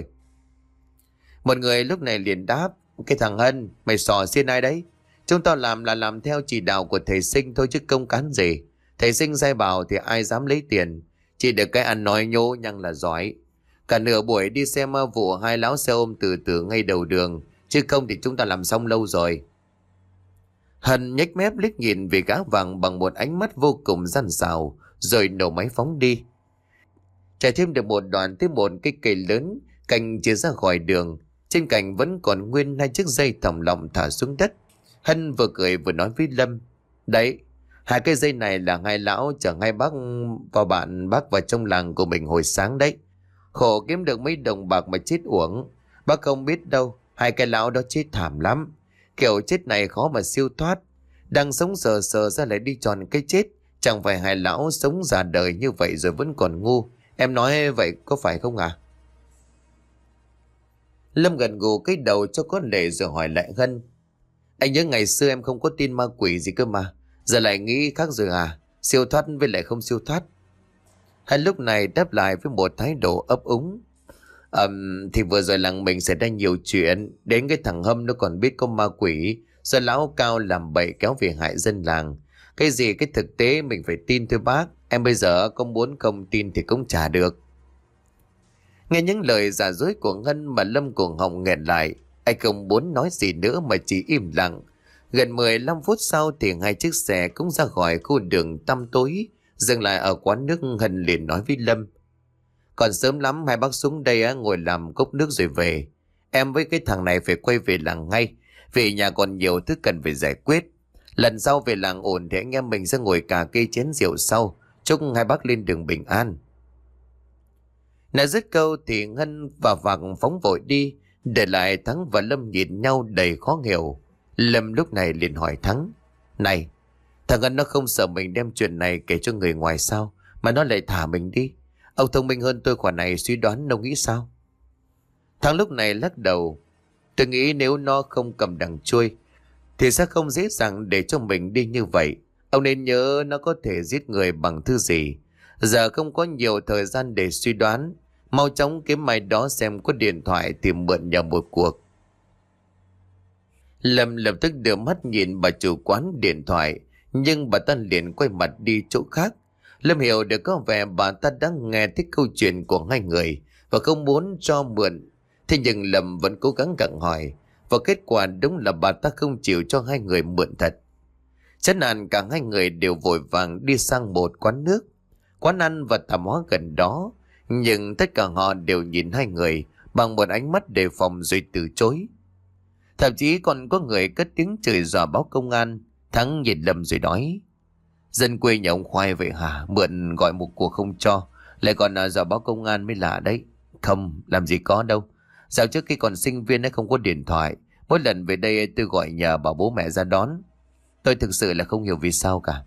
Một người lúc này liền đáp: Cái thằng Hân, mày xò xiên ai đấy? Chúng tao làm là làm theo chỉ đạo của thầy Sinh thôi chứ công cán gì. Thầy Sinh sai bảo thì ai dám lấy tiền. Chỉ được cái ăn nói nhố nhăng là giỏi. Cả nửa buổi đi xem vụ hai láo xe ôm từ từ ngay đầu đường, chứ không thì chúng ta làm xong lâu rồi. Hân nhếch mép liếc nhìn về gã Vàng bằng một ánh mắt vô cùng gian xảo, rồi nổ máy phóng đi. Chạy thêm được một đoạn tới một cái cây lớn cành chia ra khỏi đường. Trên cành vẫn còn nguyên hai chiếc dây thòng lọng thả xuống đất. Hân vừa cười vừa nói với Lâm: Đấy, hai cái dây này là hai lão chở hai bác và bạn bác vào trong làng của mình hồi sáng đấy. Khổ kiếm được mấy đồng bạc mà chết uổng. Bác không biết đâu, hai cái lão đó chết thảm lắm. Kiểu chết này khó mà siêu thoát. Đang sống sờ sờ ra lại đi tròn cái chết. Chẳng phải hai lão sống già đời như vậy rồi vẫn còn ngu. Em nói vậy có phải không à? Lâm gật gù cái đầu cho có lệ rồi hỏi lại Hân: Anh nhớ ngày xưa em không có tin ma quỷ gì cơ mà, giờ lại nghĩ khác rồi à? Siêu thoát với lại không siêu thoát? Hân lúc này đáp lại với một thái độ ấp úng: Thì vừa rồi làng mình xảy ra nhiều chuyện. Đến cái thằng Hâm nó còn biết có ma quỷ, rồi lão Cao làm bậy kéo về hại dân làng. Cái gì cái thực tế mình phải tin thôi bác. Em bây giờ có muốn không tin thì cũng chả được. Nghe những lời giả dối của Ngân mà Lâm cuồng họng nghẹn lại. Anh không muốn nói gì nữa mà chỉ im lặng. Gần 15 phút sau thì hai chiếc xe cũng ra khỏi khu đường tăm tối, dừng lại ở quán nước. Hân liền nói với Lâm: Còn sớm lắm, hai bác xuống đây ngồi làm cốc nước rồi về. Em với cái thằng này phải quay về làng ngay, vì nhà còn nhiều thứ cần phải giải quyết. Lần sau về làng ổn thì anh em mình sẽ ngồi cà kê chén rượu sau. Chúc hai bác lên đường bình an. Nói dứt câu thì Ngân và Vạc phóng vội đi, để lại Thắng và Lâm nhìn nhau đầy khó hiểu. Lâm lúc này liền hỏi Thắng: Này, thằng Ngân nó không sợ mình đem chuyện này kể cho người ngoài sao, mà nó lại thả mình đi? Ông thông minh hơn tôi khoản này, suy đoán ông nghĩ sao? Thắng lúc này lắc đầu: Tôi nghĩ nếu nó không cầm đằng chuôi thì sẽ không dễ dàng để cho mình đi như vậy. Ông nên nhớ nó có thể giết người bằng thứ gì. Giờ không có nhiều thời gian để suy đoán. Mau chóng kiếm ai đó xem có điện thoại thì mượn nhờ một cuộc. Lâm lập tức đưa mắt nhìn bà chủ quán điện thoại, nhưng bà ta liền quay mặt đi chỗ khác. Lâm hiểu được có vẻ bà ta đang nghe thấy câu chuyện của hai người và không muốn cho mượn. Thế nhưng Lâm vẫn cố gắng gặng hỏi, và kết quả đúng là bà ta không chịu cho hai người mượn thật. Chán nản, cả hai người đều vội vàng đi sang một quán nước, quán ăn và tạp hóa gần đó. Nhưng tất cả họ đều nhìn hai người bằng một ánh mắt đề phòng rồi từ chối. Thậm chí còn có người cất tiếng chửi dọa báo công an. Thắng nhìn Lâm rồi nói: dân quê nhà ông khoai vậy hả? Mượn gọi một cuộc không cho, lại còn dọa báo công an mới lạ đấy. Không, làm gì có đâu. Dạo trước khi còn sinh viên ấy không có điện thoại, mỗi lần về đây tôi gọi nhờ bảo bố mẹ ra đón. Tôi thực sự là không hiểu vì sao cả.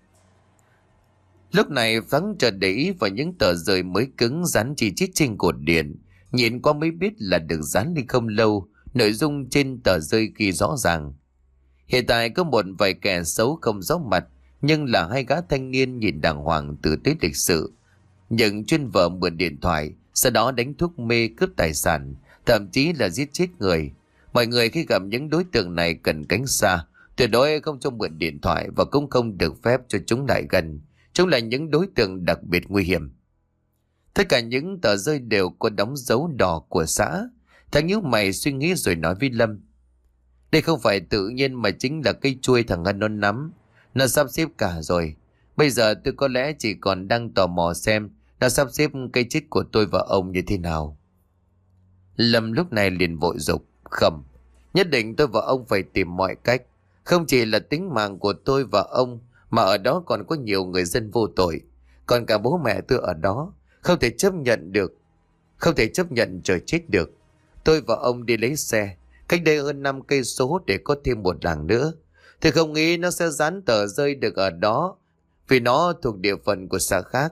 Lúc này Thắng chợt để ý vào những tờ rơi mới cứng dán chi chít trên cột điện. Nhìn qua mới biết là được dán đi không lâu. Nội dung trên tờ rơi ghi rõ ràng: hiện tại có một vài kẻ xấu không rõ mặt, nhưng là hai gã thanh niên nhìn đàng hoàng tử tế lịch sự, nhưng chuyên vờ mượn điện thoại, sau đó đánh thuốc mê cướp tài sản, thậm chí là giết chết người. Mọi người khi gặp những đối tượng này cần tránh xa, tuyệt đối không cho mượn điện thoại và cũng không được phép cho chúng lại gần. Chúng là những đối tượng đặc biệt nguy hiểm. Tất cả những tờ rơi đều có đóng dấu đỏ của xã. Thằng nhíu mày suy nghĩ rồi nói với Lâm: đây không phải tự nhiên mà chính là cây chuôi thằng Ngân nó nắm. Nó sắp xếp cả rồi. Bây giờ tôi có lẽ chỉ còn đang tò mò xem nó sắp xếp cây chết của tôi và ông như thế nào. Lâm lúc này liền vội dục: không, nhất định tôi và ông phải tìm mọi cách. Không chỉ là tính mạng của tôi và ông, mà ở đó còn có nhiều người dân vô tội. Còn cả bố mẹ tôi ở đó. Không thể chấp nhận được. Không thể chấp nhận trời chết được. Tôi và ông đi lấy xe cách đây hơn 5 cây số để có thêm một làng nữa. Thì không nghĩ nó sẽ dán tờ rơi được ở đó, vì nó thuộc địa phận của xã khác.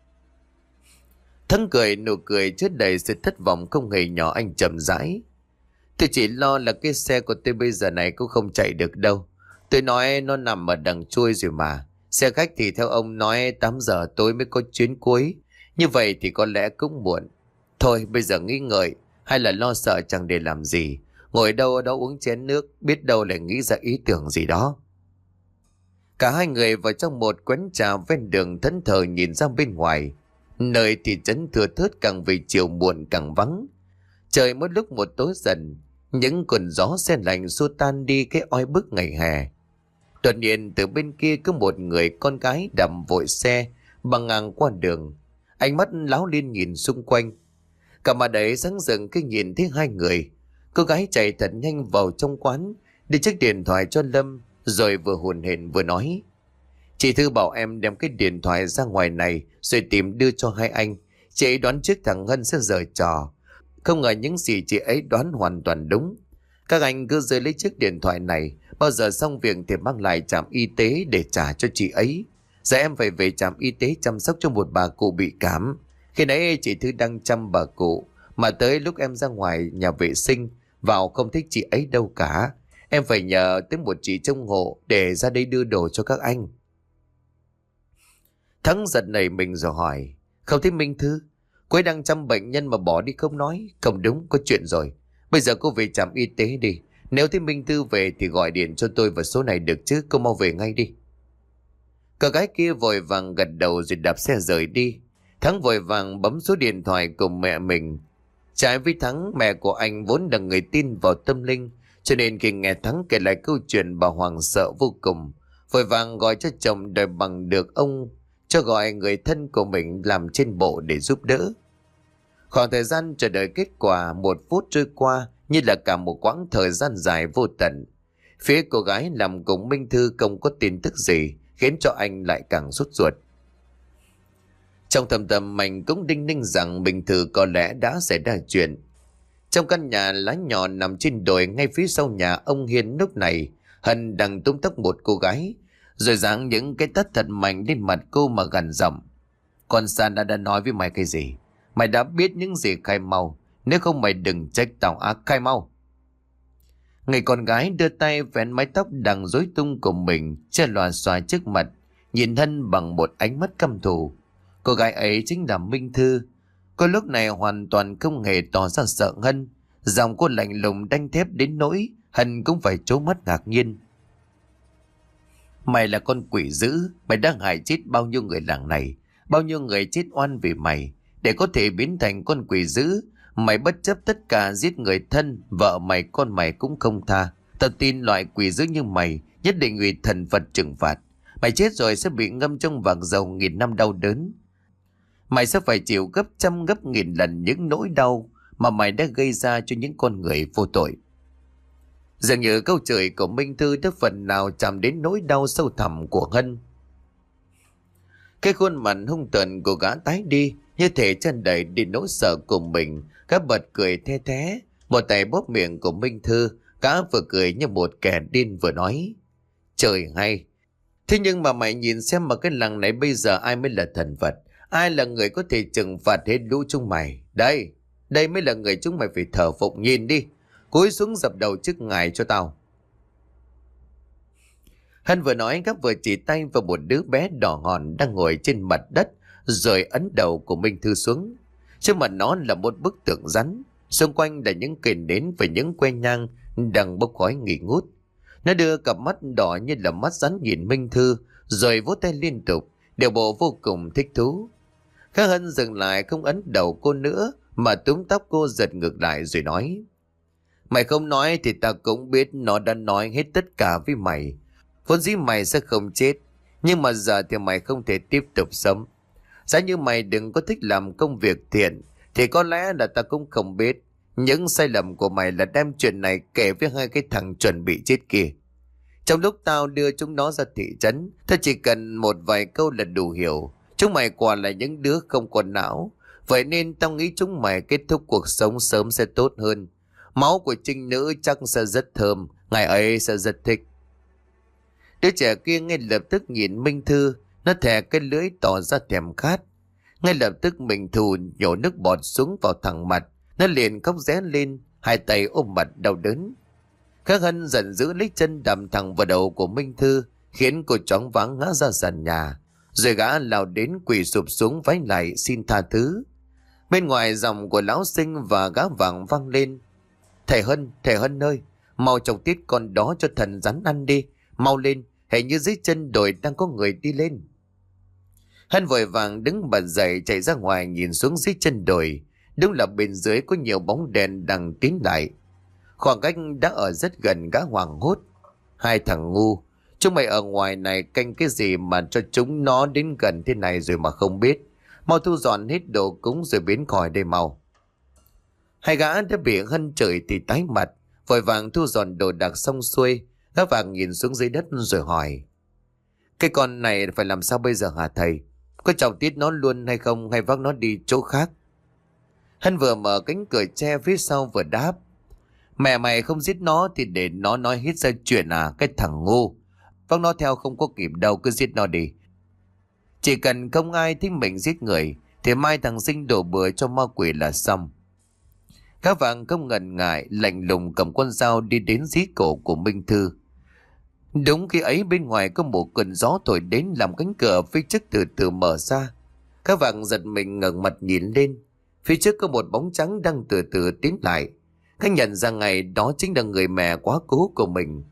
Thắng cười, nụ cười chứa đầy sự thất vọng không hề nhỏ. Anh chậm rãi: tôi chỉ lo là cái xe của tôi bây giờ này cũng không chạy được đâu. Tôi nói nó nằm ở đằng chuôi rồi mà. Xe khách thì theo ông nói 8 giờ tối mới có chuyến cuối. Như vậy thì có lẽ cũng muộn. Thôi bây giờ nghĩ ngợi hay là lo sợ chẳng để làm gì. Ngồi đâu ở đó uống chén nước, biết đâu lại nghĩ ra ý tưởng gì đó. Cả hai người vào trong một quán trà ven đường thẫn thờ nhìn ra bên ngoài. Nơi thị trấn thưa thớt, càng về chiều muộn càng vắng. Trời mỗi lúc một tối dần. Những cơn gió se lạnh xua tan đi cái oi bức ngày hè. Đột nhiên từ bên kia có một người con gái đầm vội xe băng ngang qua đường. Ánh mắt láo liên nhìn xung quanh. Cả mặt đấy sáng rừng khi nhìn thấy hai người. Cô gái chạy thật nhanh vào trong quán, đi chiếc điện thoại cho Lâm, rồi vừa hồn hển vừa nói: chị Thư bảo em đem cái điện thoại ra ngoài này rồi tìm đưa cho hai anh. Chị ấy đoán trước thằng Ngân sẽ giở trò. Không ngờ những gì chị ấy đoán hoàn toàn đúng. Các anh cứ rơi lấy chiếc điện thoại này, bao giờ xong việc thì mang lại trạm y tế để trả cho chị ấy. Giờ em phải về trạm y tế chăm sóc cho một bà cụ bị cảm. Khi nãy chị Thư đang chăm bà cụ, mà tới lúc em ra ngoài nhà vệ sinh vào không thích chị ấy đâu cả. Em phải nhờ tới một chị trông hộ để ra đây đưa đồ cho các anh. Thắng giật nảy mình rồi hỏi: không thấy Minh Thư? Cô ấy đang chăm bệnh nhân mà bỏ đi không nói. Không đúng, có chuyện rồi. Bây giờ cô về trạm y tế đi. Nếu thấy Minh Thư về thì gọi điện cho tôi vào số này được chứ. Cô mau về ngay đi. Cô gái kia vội vàng gật đầu rồi đạp xe rời đi. Thắng vội vàng bấm số điện thoại của mẹ mình. Trái với Thắng, mẹ của anh vốn là người tin vào tâm linh, cho nên khi nghe Thắng kể lại câu chuyện, bà hoảng sợ vô cùng, vội vàng gọi cho chồng đòi bằng được ông cho gọi người thân của mình làm trên bộ để giúp đỡ. Khoảng thời gian chờ đợi kết quả 1 phút trôi qua như là cả một quãng thời gian dài vô tận. Phía cô gái làm cùng Minh Thư không có tin tức gì, khiến cho anh lại càng sốt ruột. Trong thầm tâm mình cũng đinh ninh rằng Minh Thư có lẽ đã xảy ra chuyện. Trong căn nhà lá nhỏ nằm trên đồi ngay phía sau nhà ông Hiên lúc này, Hân đang túm tóc một cô gái, rồi giáng những cái tát thật mạnh lên mặt cô mà gằn giọng: con San đã nói với mày cái gì? Mày đã biết những gì, khai mau. Nếu không mày đừng trách tao ác, khai mau. Người con gái đưa tay vén mái tóc đang rối tung của mình che lòa xòa trước mặt, nhìn Hân bằng một ánh mắt căm thù. Cô gái ấy chính là Minh Thư, Cô lúc này hoàn toàn không hề tỏ ra sợ Hân. Giọng cô lạnh lùng đanh thép đến nỗi Hân cũng phải trố mắt ngạc nhiên. Mày là con quỷ dữ, mày đã hại chết bao nhiêu người làng này, bao nhiêu người chết oan vì mày. Để có thể biến thành con quỷ dữ, mày bất chấp tất cả giết người thân, vợ mày, con mày cũng không tha. Tao tin loại quỷ dữ như mày nhất định bị thần Phật trừng phạt. Mày chết rồi sẽ bị ngâm trong vạc dầu 1000 năm đau đớn. Mày sẽ phải chịu gấp trăm gấp nghìn lần những nỗi đau mà mày đã gây ra cho những con người vô tội. Dường như câu chửi của Minh Thư đã phần nào chạm đến nỗi đau sâu thẳm của Hân. Cái khuôn mặt hung tợn của gã tái đi, như thể chân đầy đi nỗi sợ của mình. Gã bật cười the thé, một tay bóp miệng của Minh Thư. Gã vừa cười như một kẻ điên vừa nói: Trời hay! Thế nhưng mà mày nhìn xem mà cái làng này bây giờ ai mới là thần Phật? Ai là người có thể trừng phạt hết lũ chúng mày? Đây mới là người chúng mày phải thờ phụng. Nhìn đi, cúi xuống dập đầu trước ngài cho tao. Hân vừa nói, gã vừa chỉ tay vào một đứa bé đỏ hòn đang ngồi trên mặt đất, rồi ấn đầu của Minh Thư xuống. Trước mặt nó là một bức tượng rắn, xung quanh là những cây nến và những que nhang đang bốc khói nghi ngút. Nó đưa cặp mắt đỏ như là mắt rắn nhìn Minh Thư, rồi vỗ tay liên tục, điều bộ vô cùng thích thú. Khá Hân dừng lại, không ấn đầu cô nữa, mà túm tóc cô giật ngược lại rồi nói: Mày không nói thì ta cũng biết nó đã nói hết tất cả với mày. Vốn dĩ mày sẽ không chết, nhưng mà giờ thì mày không thể tiếp tục sống. Giá như mày đừng có thích làm công việc thiện, thì có lẽ là ta cũng không biết. Những sai lầm của mày là đem chuyện này kể với hai cái thằng chuẩn bị chết kia. Trong lúc tao đưa chúng nó ra thị trấn, ta chỉ cần một vài câu là đủ hiểu. Chúng mày quả là những đứa không có não. Vậy nên tao nghĩ chúng mày kết thúc cuộc sống sớm sẽ tốt hơn. Máu của trinh nữ chắc sẽ rất thơm, ngày ấy sẽ rất thích. Đứa trẻ kia ngay lập tức nhìn Minh Thư, nó thè cái lưỡi tỏ ra thèm khát. Ngay lập tức Minh Thư nhổ nước bọt xuống vào thẳng mặt, nó liền khóc ré lên, hai tay ôm mặt đau đớn. Khắc Hân giận dữ lấy chân đầm thẳng vào đầu của Minh Thư, khiến cô choáng váng ngã ra sàn nhà, rồi gã lao đến quỳ sụp xuống vái lại xin tha thứ. Bên ngoài giọng của lão Sinh và gã vàng vang lên: Thầy Hân ơi, mau chọc tiết con đó cho thần rắn ăn đi, mau lên, hình như dưới chân đồi đang có người đi lên. Hân vội vàng đứng bật dậy chạy ra ngoài nhìn xuống dưới chân đồi. Đúng là bên dưới có nhiều bóng đèn đang tiến lại. Khoảng cách đã ở rất gần, gã hoảng hốt: Hai thằng ngu, chúng mày ở ngoài này canh cái gì mà cho chúng nó đến gần thế này rồi mà không biết. Mau thu dọn hết đồ cúng rồi biến khỏi đây mau. Hai gã đã bị Hân chửi thì tái mặt, vội vàng thu dọn đồ đạc xong xuôi. Gã vàng nhìn xuống dưới đất rồi hỏi: Cái con này phải làm sao bây giờ hả thầy? Có chọc tiết nó luôn hay không, hay vác nó đi chỗ khác? Hân vừa mở cánh cửa tre phía sau vừa đáp: Mẹ mày không giết nó thì để nó nói hết ra chuyện à, cái thằng ngu. Vác nó theo không có kịp đâu, cứ giết nó đi. Chỉ cần không ai thích mình giết người thì mai thằng Sinh đổ bừa cho ma quỷ là xong. Gã vàng không ngần ngại, lạnh lùng cầm con dao đi đến dí cổ của Minh Thư. Đúng khi ấy bên ngoài có một cơn gió thổi đến làm cánh cửa phía trước từ từ mở ra. Gã vàng giật mình ngẩng mặt nhìn lên. Phía trước có một bóng trắng đang từ từ tiến lại. Gã nhận ra ngay đó chính là người mẹ quá cố của mình.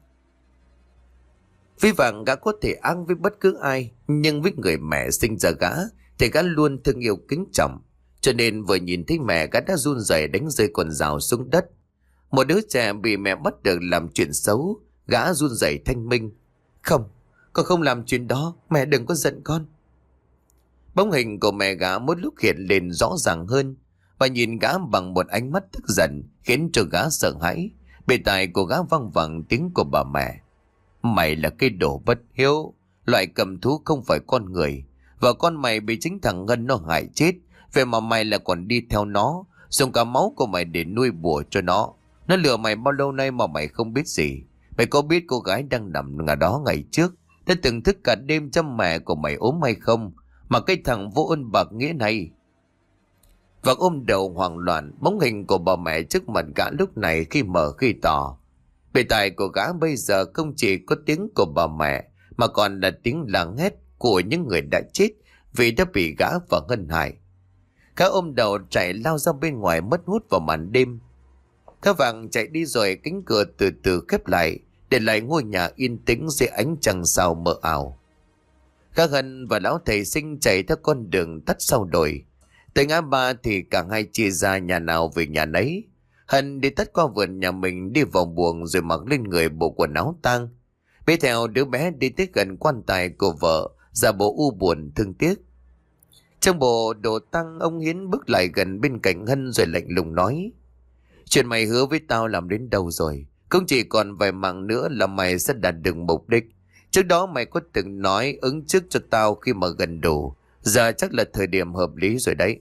Vì vàng gã có thể ăn với bất cứ ai, nhưng với người mẹ sinh ra gã thì gã luôn thương yêu kính trọng. Cho nên vừa nhìn thấy mẹ, gã đã run rẩy đánh rơi con dao xuống đất. Một đứa trẻ bị mẹ bắt được làm chuyện xấu, gã run rẩy thanh minh: Không, con không làm chuyện đó, mẹ đừng có giận con. Bóng hình của mẹ gã một lúc hiện lên rõ ràng hơn, và nhìn gã bằng một ánh mắt tức giận, khiến cho gã sợ hãi. Bên tai của gã văng vẳng tiếng của bà mẹ: Mày là cái đồ bất hiếu, loại cầm thú không phải con người. Và con mày bị chính thằng Ngân nó hại chết, vậy mà mày là còn đi theo nó, dùng cả máu của mày để nuôi bùa cho nó. Nó lừa mày bao lâu nay mà mày không biết gì? Mày có biết cô gái đang nằm ở đó ngày trước đã từng thức cả đêm chăm mẹ của mày ốm hay không? Mà cái thằng vô ơn bạc nghĩa này. Và ôm đầu hoảng loạn, bóng hình của bà mẹ trước mặt gã lúc này khi mở khi tỏ. Bề tài của gã bây giờ không chỉ có tiếng của bà mẹ, mà còn là tiếng la hét của những người đã chết vì đã bị gã và Ngân hại. Gã ôm đầu chạy lao ra bên ngoài mất hút vào màn đêm. Gã vàng chạy đi rồi cánh cửa từ từ khép lại, để lại ngôi nhà yên tĩnh dưới ánh trăng sao mờ ảo. Gã Hân và lão thầy Sinh chạy theo con đường tắt sau đồi. Tới ngã ba thì cả hai chia ra, nhà nào về nhà nấy. Hân đi tắt qua vườn nhà mình, đi vào buồng rồi mặc lên người bộ quần áo tang. Bế theo đứa bé đi tới gần quan tài của vợ, giả bộ u buồn thương tiếc. Trong bộ đồ tang, ông Hiến bước lại gần bên cạnh Hân rồi lạnh lùng nói: chuyện mày hứa với tao làm đến đâu rồi? Cũng chỉ còn vài mạng nữa là mày sẽ đạt được mục đích. Trước đó mày có từng nói ứng trước cho tao khi mà gần đủ. Giờ chắc là thời điểm hợp lý rồi đấy.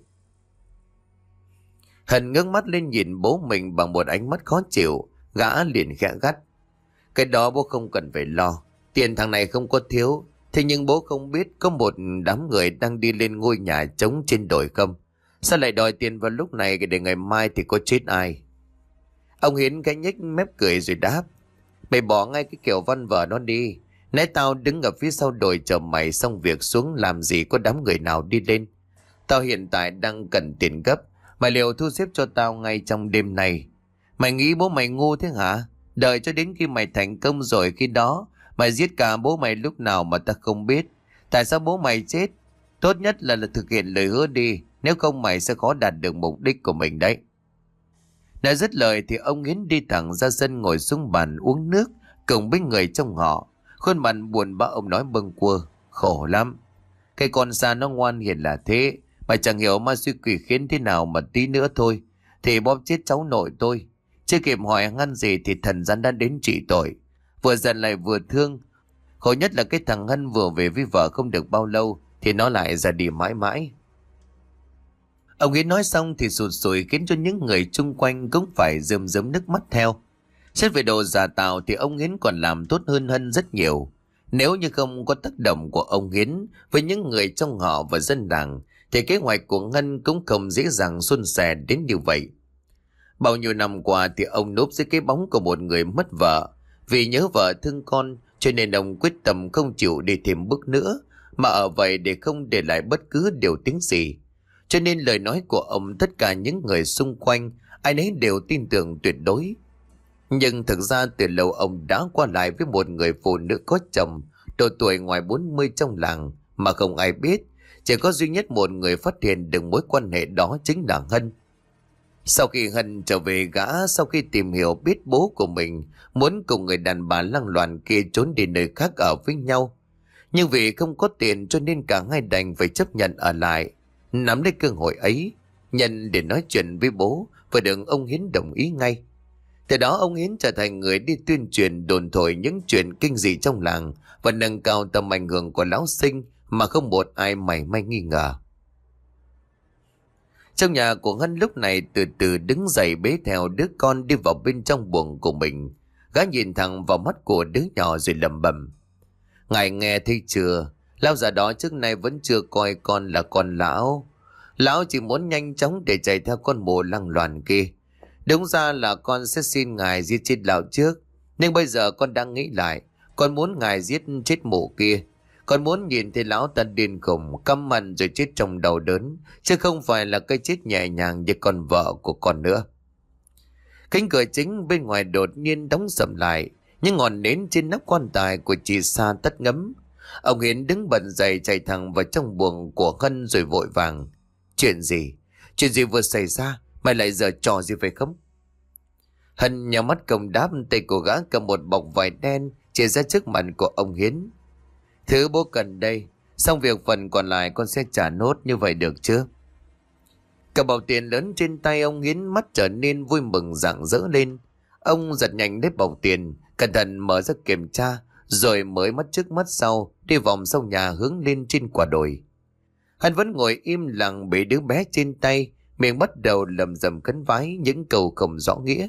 Hân ngước mắt lên nhìn bố mình bằng một ánh mắt khó chịu. Gã liền khẽ gắt: cái đó bố không cần phải lo. Tiền thằng này không có thiếu. Thế nhưng bố không biết có một đám người đang đi lên ngôi nhà trống trên đồi không? Sao lại đòi tiền vào lúc này để ngày mai thì có chết ai? Ông Hiến cái nhếch mép cười rồi đáp: mày bỏ ngay cái kiểu văn vở nó đi. Nãy tao đứng ở phía sau đồi chờ mày xong việc xuống, làm gì có đám người nào đi lên. Tao hiện tại đang cần tiền gấp. Mày liều thu xếp cho tao ngay trong đêm này. Mày nghĩ bố mày ngu thế hả? Đợi cho đến khi mày thành công rồi, khi đó mày giết cả bố mày lúc nào mà ta không biết. Tại sao bố mày chết? Tốt nhất là thực hiện lời hứa đi. Nếu không mày sẽ khó đạt được mục đích của mình đấy. Đã dứt lời thì ông Hiến đi thẳng ra sân, ngồi xuống bàn uống nước cùng với người trong họ. Khuôn mặt buồn bã ông nói bâng quơ: khổ lắm. Cái con xa nó ngoan hiền là thế, mà chẳng hiểu ma suy quỷ khiến thế nào mà tí nữa thôi thì bóp chết cháu nội tôi. Chưa kịp hỏi ngăn gì thì thần gian đã đến trị tội. Vừa giận lại vừa thương. Khổ nhất là cái thằng Hân vừa về với vợ không được bao lâu thì nó lại ra đi mãi mãi. Ông ấy nói xong thì sụt sùi, khiến cho những người chung quanh cũng phải rơm rớm nước mắt theo. Xét về độ giả tạo thì ông Hiến còn làm tốt hơn Hân rất nhiều. Nếu như không có tác động của ông Hiến với những người trong họ và dân làng thì kế hoạch của Hân cũng không dễ dàng suôn sẻ đến như vậy. Bao nhiêu năm qua thì ông núp dưới cái bóng của một người mất vợ. Vì nhớ vợ thương con cho nên ông quyết tâm không chịu đi thêm bước nữa, mà ở vậy để không để lại bất cứ điều tiếng gì. Cho nên lời nói của ông tất cả những người xung quanh ai nấy đều tin tưởng tuyệt đối. Nhưng thực ra từ lâu ông đã qua lại với một người phụ nữ có chồng, độ tuổi ngoài 40 trong làng mà không ai biết. Chỉ có duy nhất một người phát hiện được mối quan hệ đó chính là Hân. Sau khi Hân trở về, gã sau khi tìm hiểu biết bố của mình muốn cùng người đàn bà lăng loàn kia trốn đi nơi khác ở với nhau. Nhưng vì không có tiền cho nên cả hai đành phải chấp nhận ở lại. Nắm lấy cơ hội ấy, nhân để nói chuyện với bố và được ông Hiến đồng ý ngay. Từ đó ông Hiến trở thành người đi tuyên truyền đồn thổi những chuyện kinh dị trong làng và nâng cao tầm ảnh hưởng của lão Sinh mà không một ai mảy may nghi ngờ. Trong nhà của Hân lúc này từ từ đứng dậy, bế theo đứa con đi vào bên trong buồng của mình. Gã nhìn thẳng vào mắt của đứa nhỏ rồi lẩm bẩm: ngài nghe thấy chưa? Lão già đó trước nay vẫn chưa coi con là con lão. Lão chỉ muốn nhanh chóng để chạy theo con mồ lăng loàn kia. Đúng ra là con sẽ xin ngài giết chết lão trước. Nhưng bây giờ con đang nghĩ lại, con muốn ngài giết chết mụ kia. Con muốn nhìn thấy lão ta điên khùng, căm hận rồi chết trong đau đớn, chứ không phải là cái chết nhẹ nhàng như con vợ của con nữa. Cánh cửa chính bên ngoài đột nhiên đóng sầm lại. Những ngọn nến trên nắp quan tài của chị Sa tắt ngấm. Ông Hiến đứng bật dậy chạy thẳng vào trong buồng của Hân rồi vội vàng: chuyện gì? Chuyện gì vừa xảy ra? Mày lại giở trò gì phải không? Hân nhắm mắt công đáp, tay của gã cầm một bọc vải đen chia ra trước mặt của ông Hiến. Thứ bố cần đây, xong việc phần còn lại con sẽ trả nốt, như vậy được chưa? Cả bọc tiền lớn trên tay ông Hiến mắt trở nên vui mừng rạng rỡ lên. Ông giật nhanh lấy bọc tiền, cẩn thận mở ra kiểm tra, rồi mới mắt trước mắt sau đi vòng sau nhà hướng lên trên quả đồi. Hắn vẫn ngồi im lặng bế đứa bé trên tay, miệng bắt đầu lầm rầm khấn vái những câu không rõ nghĩa.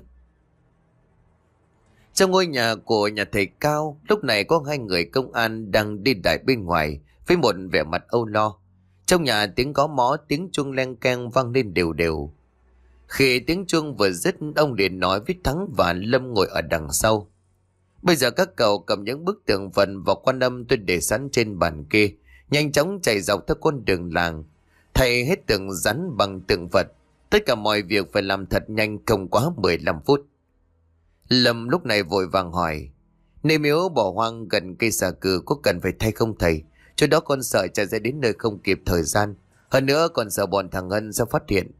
Trong ngôi nhà của nhà thầy Cao, lúc này có hai người công an đang đi lại bên ngoài với một vẻ mặt âu lo. Trong nhà tiếng gõ mõ, tiếng chuông leng keng vang lên đều đều. Khi tiếng chuông vừa dứt, ông liền nói với Thắng và Lâm ngồi ở đằng sau: bây giờ các cậu cầm những bức tượng Phật và Quan Âm tôi để sẵn trên bàn kia, nhanh chóng chạy dọc theo con đường làng. Thầy hết tường rắn bằng tượng Phật. Tất cả mọi việc phải làm thật nhanh, không quá 15 phút. Lâm lúc này vội vàng hỏi: Nếu miếu bỏ hoang gần cây xà cừ có cần phải thay không thầy? Chỗ đó con sợ chạy ra đến nơi không kịp thời gian. Hơn nữa còn sợ bọn thằng Ngân sẽ phát hiện.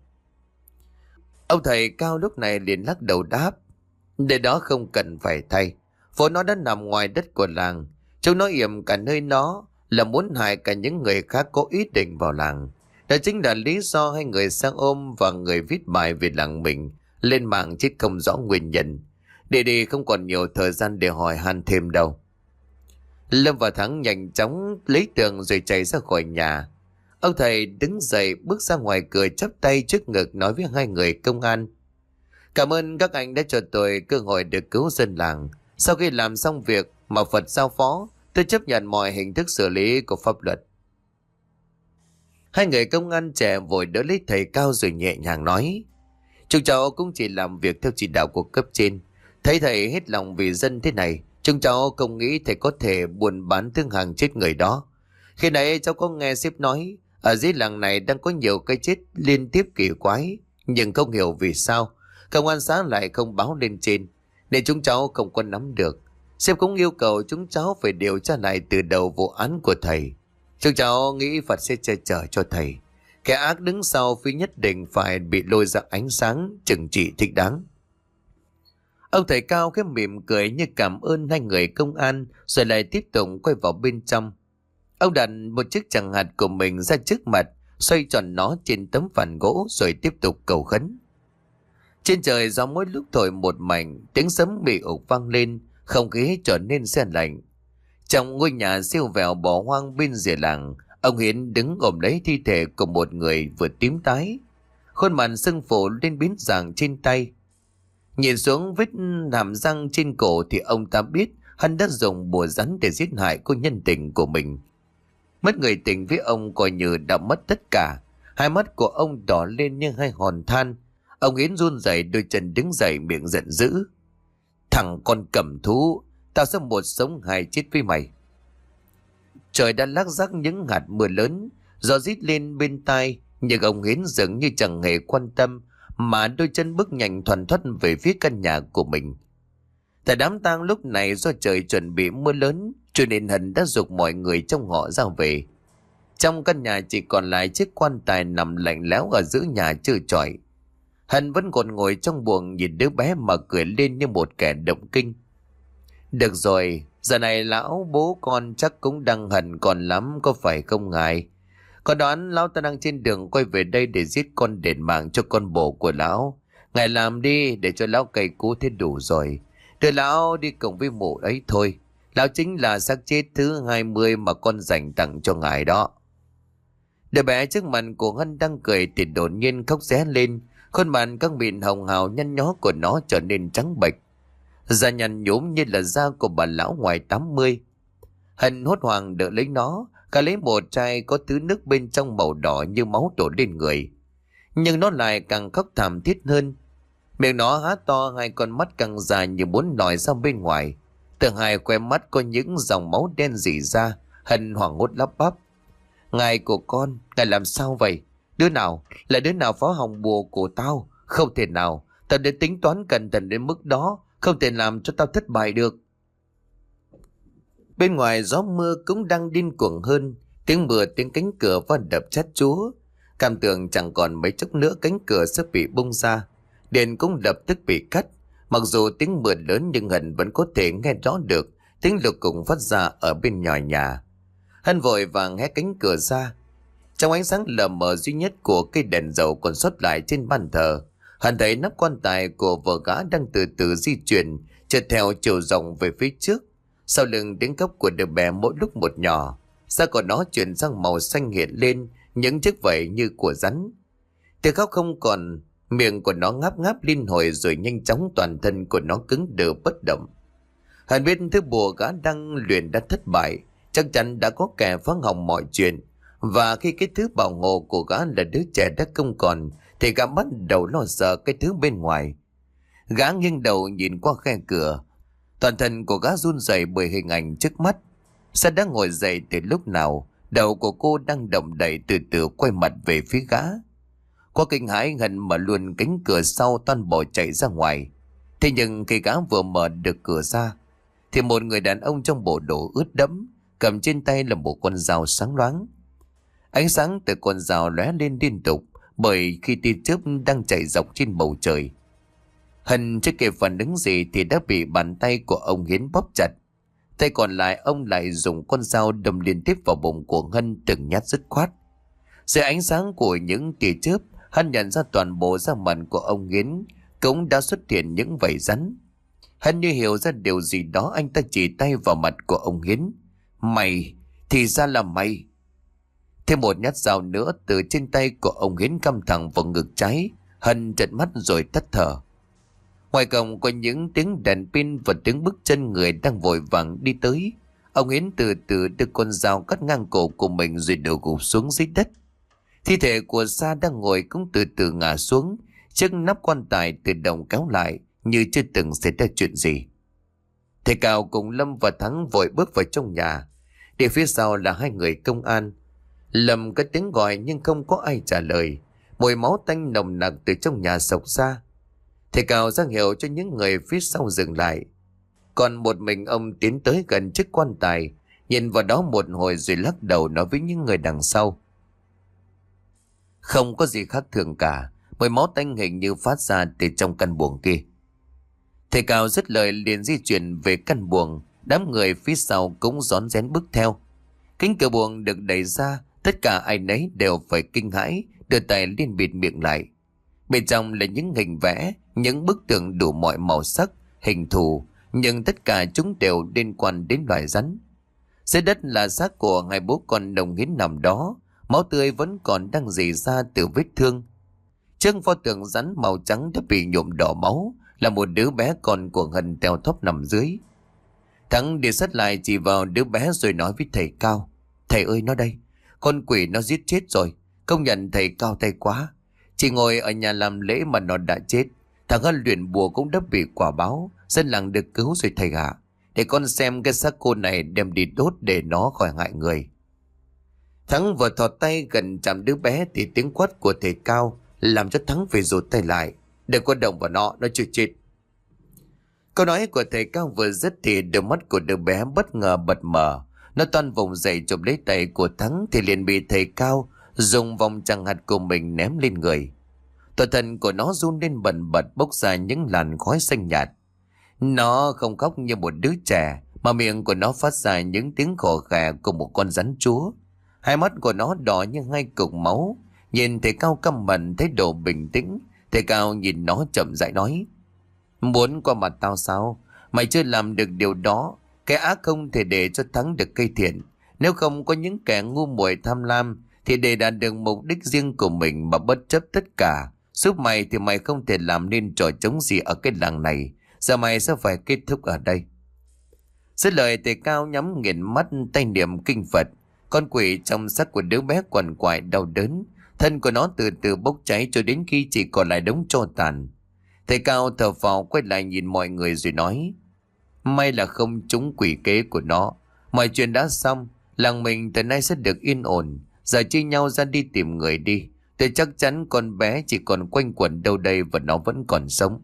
Ông thầy cao lúc này liền lắc đầu đáp: Để đó không cần phải thay. Phố nó đã nằm ngoài đất của làng. Chúng nó yểm cả nơi nó là muốn hại cả những người khác có ý định vào làng. Đó chính là lý do hai người sang ôm và người viết bài về làng mình lên mạng chứ không rõ nguyên nhân. Để đi không còn nhiều thời gian để hỏi han thêm đâu. Lâm và Thắng nhanh chóng lấy tường rồi chạy ra khỏi nhà. Ông thầy đứng dậy bước ra ngoài cửa, chắp tay trước ngực nói với hai người công an: Cảm ơn các anh đã cho tôi cơ hội được cứu dân làng. Sau khi làm xong việc mà Phật giao phó, tôi chấp nhận mọi hình thức xử lý của pháp luật. Hai người công an trẻ vội đỡ lấy thầy cao rồi nhẹ nhàng nói: Chúng cháu cũng chỉ làm việc theo chỉ đạo của cấp trên. Thấy thầy hết lòng vì dân thế này, chúng cháu không nghĩ thầy có thể buôn bán thương hàng chết người đó. Khi nãy cháu có nghe sếp nói ở dưới làng này đang có nhiều cái chết liên tiếp kỳ quái, nhưng không hiểu vì sao công an xã lại không báo lên trên, nên chúng cháu không có nắm được. Sếp cũng yêu cầu chúng cháu phải điều tra lại từ đầu vụ án của thầy. Chúng cháu nghĩ Phật sẽ che chở cho thầy. Kẻ ác đứng sau phía nhất định phải bị lôi ra ánh sáng, trừng trị thích đáng. Ông thầy cao cái mỉm cười như cảm ơn hai người công an, rồi lại tiếp tục quay vào bên trong. Ông đặt một chiếc tràng hạt của mình ra trước mặt, xoay tròn nó trên tấm phản gỗ rồi tiếp tục cầu khấn. Trên trời gió mỗi lúc thổi một mảnh, tiếng sấm bị ục vang lên, không khí trở nên se lạnh. Trong ngôi nhà siêu vẹo bỏ hoang bên rìa làng, ông Hiến đứng ôm lấy thi thể của một người vừa tím tái, khuôn mặt sưng phù lên biến dạng trên tay. Nhìn xuống vết hàm răng trên cổ thì ông ta biết hắn đã dùng bùa rắn để giết hại cô nhân tình của mình. Mất người tình với ông coi như đã mất tất cả. Hai mắt của ông đỏ lên như hai hòn than. Ông Hiến run rẩy, đôi chân đứng dậy, miệng giận dữ: Thằng con cầm thú, tao sẽ một sống hai chết với mày. Trời đã lác rác những hạt mưa lớn, gió rít lên bên tai, nhưng ông Hiến dường như chẳng hề quan tâm, mà đôi chân bước nhanh thoăn thoắt về phía căn nhà của mình. Tại đám tang lúc này do trời chuẩn bị mưa lớn, cho nên Hân đã giục mọi người trong họ ra về. Trong căn nhà chỉ còn lại chiếc quan tài nằm lạnh lẽo ở giữa nhà trơ trọi. Hân vẫn còn ngồi trong buồng nhìn đứa bé mà cười lên như một kẻ động kinh. Được rồi, giờ này lão bố con chắc cũng đang hận còn lắm, có phải không ngài? Có đoán lão ta đang trên đường quay về đây để giết con đền mạng cho con bồ của lão. Ngài làm đi để cho lão cày cú thế đủ rồi. Đưa lão đi cùng với mụ ấy thôi. Lão chính là xác chết thứ 20 mà con dành tặng cho ngài đó. Đứa bé trước mặt của Hân đang cười thì đột nhiên khóc ré lên. Khuôn mặt các mịn hồng hào nhăn nhó của nó trở nên trắng bệch. Da nhăn nhúm như là da của bà lão ngoài 80. Hân hốt hoảng đỡ lấy nó, cả lấy một chai có thứ nước bên trong màu đỏ như máu đổ lên người. Nhưng nó lại càng khóc thảm thiết hơn. Miệng nó há to, hai con mắt càng dài như muốn lòi ra bên ngoài. Từ hai khóe mắt có những dòng máu đen rỉ ra. Hân hoảng hốt lắp bắp: Ngài của con, ngài làm sao vậy? Đứa nào? Là đứa nào phá hỏng bùa của tao? Không thể nào, tao đã tính toán cẩn thận đến mức đó, không thể làm cho tao thất bại được. Bên ngoài gió mưa cũng đang điên cuồng hơn. Tiếng mưa, tiếng cánh cửa va đập chát chúa. Cảm tưởng chẳng còn mấy chốc nữa cánh cửa sẽ bị bung ra. Điện cũng lập tức bị cắt. Mặc dù tiếng mưa lớn nhưng Hân vẫn có thể nghe rõ được tiếng lục cùng phát ra ở bên ngoài nhà. Hân vội vàng hé cánh cửa ra. Trong ánh sáng lờ mờ duy nhất của cây đèn dầu còn sót lại trên bàn thờ, Hân thấy nắp quan tài của vợ gã đang từ từ di chuyển, chợt theo chiều rộng về phía trước. Sau lưng tiếng khóc của đứa bé mỗi lúc một nhỏ, da của nó chuyển sang màu xanh hiện lên những chiếc vảy như của rắn. Tiếng khóc không còn, miệng của nó ngáp ngáp liên hồi rồi nhanh chóng toàn thân của nó cứng đờ bất động. Hân biết thứ bùa gã đang luyện đã thất bại, chắc chắn đã có kẻ phá hỏng mọi chuyện. Và khi cái thứ bảo hộ của gã là đứa trẻ đã không còn, thì gã bắt đầu lo sợ cái thứ bên ngoài. Gã nghiêng đầu nhìn qua khe cửa. Toàn thân của gã run rẩy bởi hình ảnh trước mắt. Sa đã ngồi dậy từ lúc nào, Đầu của cô đang động đậy, từ từ quay mặt về phía gã. Qua kinh hãi, Hân mở luôn cánh cửa sau toan bỏ chạy ra ngoài. Thế nhưng khi gã vừa mở được cửa ra thì một người đàn ông trong bộ đồ ướt đẫm, cầm trên tay là một con dao sáng loáng. Ánh sáng từ con dao lóe lên liên tục, bởi khi tia chớp đang chạy dọc trên bầu trời. Hân chưa kịp phản ứng gì thì đã bị bàn tay của ông Hiến bóp chặt. Tay còn lại ông lại dùng con dao đâm liên tiếp vào bụng của Hân từng nhát dứt khoát. Dưới ánh sáng của những tia chớp, Hân nhận ra toàn bộ da mặt của ông Hiến cũng đã xuất hiện những vảy rắn. Hân như hiểu ra điều gì đó, anh ta chỉ tay vào mặt của ông Hiến. Mày, thì ra là mày. Thêm một nhát dao nữa từ trên tay của ông Hiến cắm thẳng vào ngực trái. Hân trợn mắt rồi tắt thở. Ngoài cổng có những tiếng đèn pin và tiếng bước chân người đang vội vàng đi tới. Ông Hiến từ từ đưa con dao cắt ngang cổ của mình rồi đổ gục xuống dưới đất. Thi thể của Sa đang ngồi cũng từ từ ngã xuống. Chiếc nắp quan tài tự động kéo lại như chưa từng xảy ra chuyện gì. Thầy Cao cùng Lâm và Thắng vội bước vào trong nhà. Đi phía sau là hai người công an. Lâm có tiếng gọi nhưng không có ai trả lời. Mùi máu tanh nồng nặc từ trong nhà xộc ra. Thầy Cao ra hiệu cho những người phía sau dừng lại. Còn một mình ông tiến tới gần chiếc quan tài, nhìn vào đó một hồi rồi lắc đầu nói với những người đằng sau. Không có gì khác thường cả. Mùi máu tanh hình như phát ra từ trong căn buồng kia. Thầy Cao dứt lời liền di chuyển về căn buồng. Đám người phía sau cũng rón rén bước theo. Cánh cửa buồng được đẩy ra. Tất cả ai nấy đều phải kinh hãi, đưa tay lên bịt miệng lại. Bên trong là những hình vẽ, những bức tượng đủ mọi màu sắc, hình thù, nhưng tất cả chúng đều liên quan đến loài rắn. Dưới đất là xác của hai bố con đồng Hiến nằm đó, máu tươi vẫn còn đang rỉ ra từ vết thương. Trước pho tượng rắn màu trắng đã bị nhuộm đỏ máu là một đứa bé con của Hân teo thóp nằm dưới. Thắng đi sát lại chỉ vào đứa bé rồi nói với thầy Cao. Thầy ơi, nó đây, con quỷ nó giết chết rồi, công nhận thầy cao tay quá. Chỉ ngồi ở nhà làm lễ mà nó đã chết. Thằng Hân luyện bùa cũng đã bị quả báo, dân làng được cứu rồi thầy ạ. Để con xem cái xác cô này đem đi đốt để nó khỏi hại người. Thắng vừa thò tay gần chạm đứa bé thì tiếng quát của thầy Cao làm cho Thắng phải rụt tay lại. Đừng có động vào nó chưa chết. Câu nói của thầy Cao vừa dứt thì đôi mắt của đứa bé bất ngờ bật mở. Nó toan vùng dậy chụp lấy tay của Thắng thì liền bị thầy Cao dùng vòng trăng hạt của mình ném lên người. Toàn thân của nó run lên bần bật, bốc ra những làn khói xanh nhạt. Nó không khóc như một đứa trẻ, mà miệng của nó phát ra những tiếng khò khè của một con rắn chúa. Hai mắt của nó đỏ như hai cục máu. Nhìn thầy Cao căm hận, thái độ bình tĩnh, thầy Cao nhìn nó chậm rãi nói. Muốn qua mặt tao sao? Mày chưa làm được điều đó. Cái ác không thể để cho Thắng được cây thiện. Nếu không có những kẻ ngu muội tham lam thì để đạt được mục đích riêng của mình mà bất chấp tất cả, giúp mày thì mày không thể làm nên trò chống gì ở cái làng này. Giờ mày sẽ phải kết thúc ở đây. Dứt lời thầy Cao nhắm nghiền mắt tay niệm kinh Phật. Con quỷ trong xác của đứa bé quằn quại đau đớn. Thân của nó từ từ bốc cháy cho đến khi chỉ còn lại đống tro tàn. Thầy Cao thở phào quay lại nhìn mọi người rồi nói. May là không trúng quỷ kế của nó. Mọi chuyện đã xong. Làng mình từ nay sẽ được yên ổn. Giờ chia nhau ra đi tìm người đi. Tôi chắc chắn con bé chỉ còn quanh quẩn đâu đây và nó vẫn còn sống.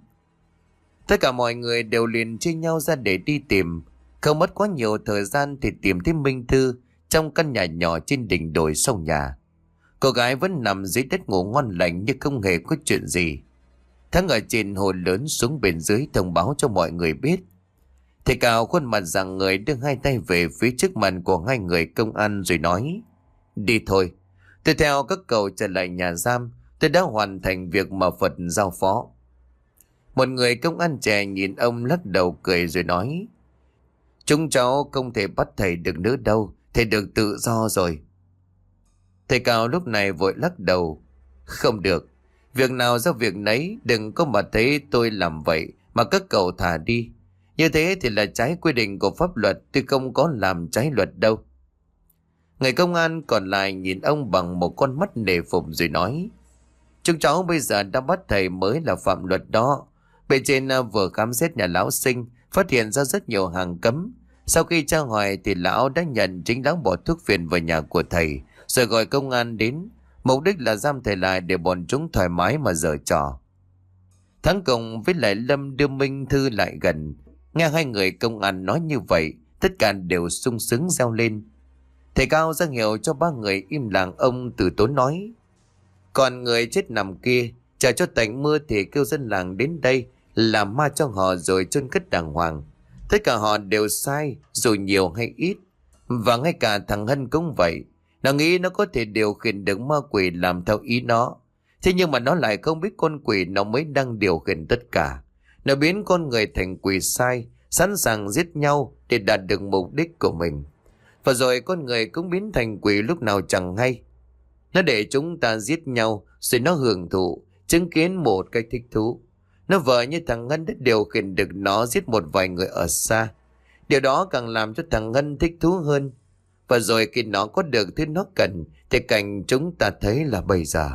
Tất cả mọi người đều liền chia nhau ra để đi tìm. Không mất quá nhiều thời gian thì tìm thấy Minh Thư trong căn nhà nhỏ trên đỉnh đồi sau nhà. Cô gái vẫn nằm dưới đất ngủ ngon lành như không hề có chuyện gì. Thắng ở trên hồ lớn xuống bên dưới thông báo cho mọi người biết. Thầy Cao khuôn mặt rạng người đưa hai tay về phía trước mặt của hai người công an rồi nói. Đi thôi. Tôi theo các cậu trở lại nhà giam. Tôi đã hoàn thành việc mà Phật giao phó. Một người công an trẻ nhìn ông lắc đầu cười rồi nói. Chúng cháu không thể bắt thầy được nữa đâu. Thầy được tự do rồi. Thầy Cao lúc này vội lắc đầu. Không được. Việc nào do việc nấy. Đừng có mà thấy tôi làm vậy mà các cậu thả đi. Như thế thì là trái quy định của pháp luật. Tôi không có làm trái luật đâu. Người công an còn lại nhìn ông bằng một con mắt nể phục rồi nói. Chúng cháu bây giờ đã bắt thầy mới là phạm luật đó. Bề trên vừa khám xét nhà lão Sinh, phát hiện ra rất nhiều hàng cấm. Sau khi tra hỏi thì lão đã nhận chính lão bỏ thuốc phiện vào nhà của thầy, rồi gọi công an đến. Mục đích là giam thầy lại để bọn chúng thoải mái mà giở trò. Thắng cùng với lại Lâm đưa Minh Thư lại gần. Nghe hai người công an nói như vậy, tất cả đều sung sướng reo lên. Thầy Cao ra hiệu cho ba người im lặng. Ông từ tốn nói: còn người chết nằm kia, chờ cho tạnh mưa thì kêu dân làng đến đây làm ma cho họ rồi chôn cất đàng hoàng. Tất cả họ đều sai, dù nhiều hay ít. Và ngay cả thằng Hân cũng vậy. Nó nghĩ nó có thể điều khiển được ma quỷ làm theo ý nó. Thế nhưng mà nó lại không biết con quỷ nó mới đang điều khiển tất cả. Nó biến con người thành quỷ sai, sẵn sàng giết nhau để đạt được mục đích của mình. Và rồi con người cũng biến thành quỷ lúc nào chẳng hay. Nó để chúng ta giết nhau, rồi nó hưởng thụ, chứng kiến một cách thích thú. Nó vờ như thằng Ngân đã điều khiển được nó giết một vài người ở xa. Điều đó càng làm cho thằng Ngân thích thú hơn. Và rồi khi nó có được thứ nó cần thì cảnh chúng ta thấy là bây giờ.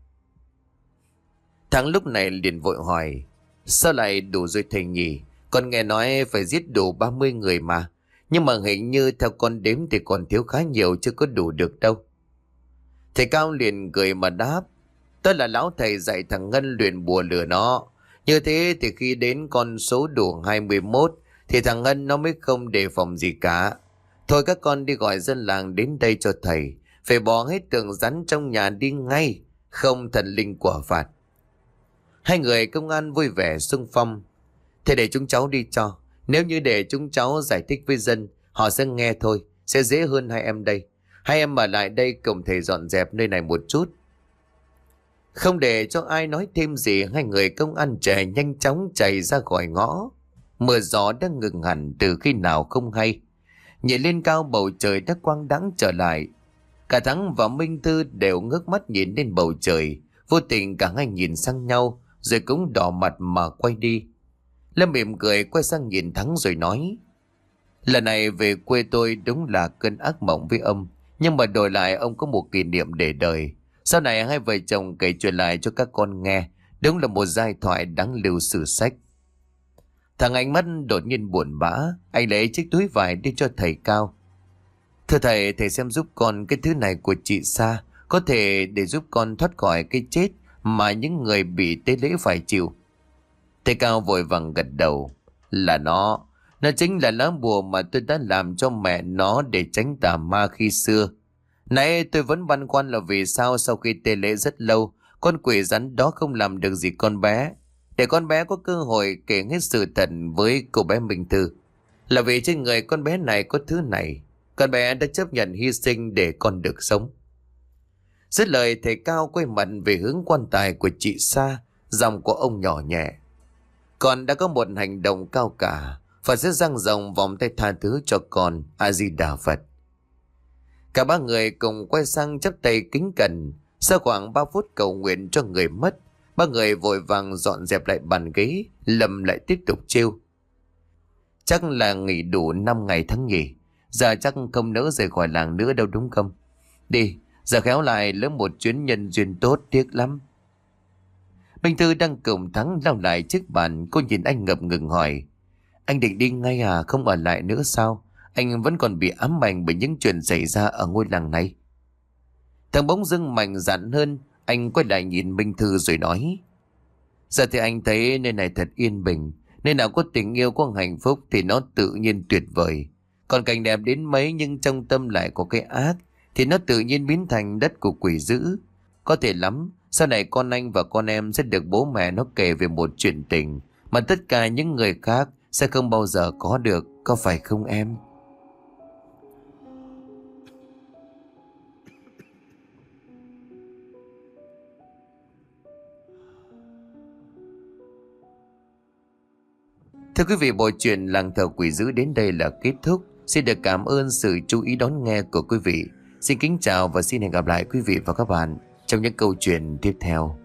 Thằng lúc này liền vội hỏi: sao lại đủ rồi thầy nhỉ? Con nghe nói phải giết đủ 30 người mà. Nhưng mà hình như theo con đếm thì còn thiếu khá nhiều, chưa có đủ được đâu. Thầy Cao liền cười mà đáp: tôi là lão thầy dạy thằng Ngân luyện bùa lừa nó. Như thế thì khi đến con số đủ 21 thì thằng Ngân nó mới không đề phòng gì cả. Thôi các con đi gọi dân làng đến đây cho thầy. Phải bỏ hết tượng rắn trong nhà đi ngay, không thần linh quả phạt. Hai người công an vui vẻ xung phong: thế để chúng cháu đi cho. Nếu như để chúng cháu giải thích với dân, họ sẽ nghe thôi, sẽ dễ hơn hai em đây. Hai em ở lại đây cùng thầy dọn dẹp nơi này một chút. Không để cho ai nói thêm gì, hai người công an trẻ nhanh chóng chạy ra khỏi ngõ. Mưa gió đã ngừng hẳn từ khi nào không hay. Nhìn lên cao bầu trời đã quang đãng trở lại. Cả Thắng và Minh Thư đều ngước mắt nhìn lên bầu trời. Vô tình cả hai nhìn sang nhau, rồi cũng đỏ mặt mà quay đi. Lâm mỉm cười quay sang nhìn Thắng rồi nói: lần này về quê tôi đúng là cơn ác mộng với ông. Nhưng mà đổi lại ông có một kỷ niệm để đời. Sau này hai vợ chồng kể chuyện lại cho các con nghe. Đúng là một giai thoại đáng lưu sử sách. Thằng ánh mắt đột nhiên buồn bã. Anh lấy chiếc túi vải đi cho thầy Cao. Thưa thầy, thầy xem giúp con cái thứ này của chị Sa, có thể để giúp con thoát khỏi cái chết mà những người bị tế lễ phải chịu. Thầy Cao vội vàng gật đầu. Là nó chính là lá bùa mà tôi đã làm cho mẹ nó để tránh tà ma khi xưa. Nãy tôi vẫn băn khoăn là vì sao sau khi tế lễ rất lâu, con quỷ rắn đó không làm được gì con bé. Để con bé có cơ hội kể hết sự thật với cô bé Minh Thư. Là vì trên người con bé này có thứ này. Con bé đã chấp nhận hy sinh để con được sống. Dứt lời, thầy Cao quay mặt về hướng quan tài của chị Sa. Giọng của ông nhỏ nhẹ: con đã có một hành động cao cả. Phật sẽ dang rộng vòng tay tha thứ cho con. A Di Đà Phật. Cả ba người cùng quay sang chắp tay kính cẩn. Sau khoảng 3 phút cầu nguyện cho người mất, ba người vội vàng dọn dẹp lại bàn ghế. Lâm lại tiếp tục trêu: chắc là nghỉ đủ 5 ngày Thắng nhỉ. Giờ chắc không nỡ rời khỏi làng nữa đâu đúng không? Đi, giờ khéo lại lỡ một chuyến nhân duyên tốt, tiếc lắm. Minh Thư đang cùng Thắng lao lại chiếc bàn. Cô nhìn anh ngập ngừng hỏi: anh định đi ngay à, không ở lại nữa sao? Anh vẫn còn bị ám ảnh bởi những chuyện xảy ra ở ngôi làng này. Thằng bỗng dưng mạnh dạn hơn. Anh quay lại nhìn Minh Thư rồi nói: giờ thì anh thấy nơi này thật yên bình. Nơi nào có tình yêu, có hạnh phúc thì nó tự nhiên tuyệt vời. Còn cảnh đẹp đến mấy nhưng trong tâm lại có cái ác thì nó tự nhiên biến thành đất của quỷ dữ. Có thể lắm, sau này con anh và con em sẽ được bố mẹ nó kể về một chuyện tình mà tất cả những người khác sẽ không bao giờ có được, có phải không em? Thưa quý vị, bộ truyện Làng Thờ Quỷ Dữ đến đây là kết thúc. Xin được cảm ơn sự chú ý đón nghe của quý vị. Xin kính chào và xin hẹn gặp lại quý vị và các bạn trong những câu chuyện tiếp theo.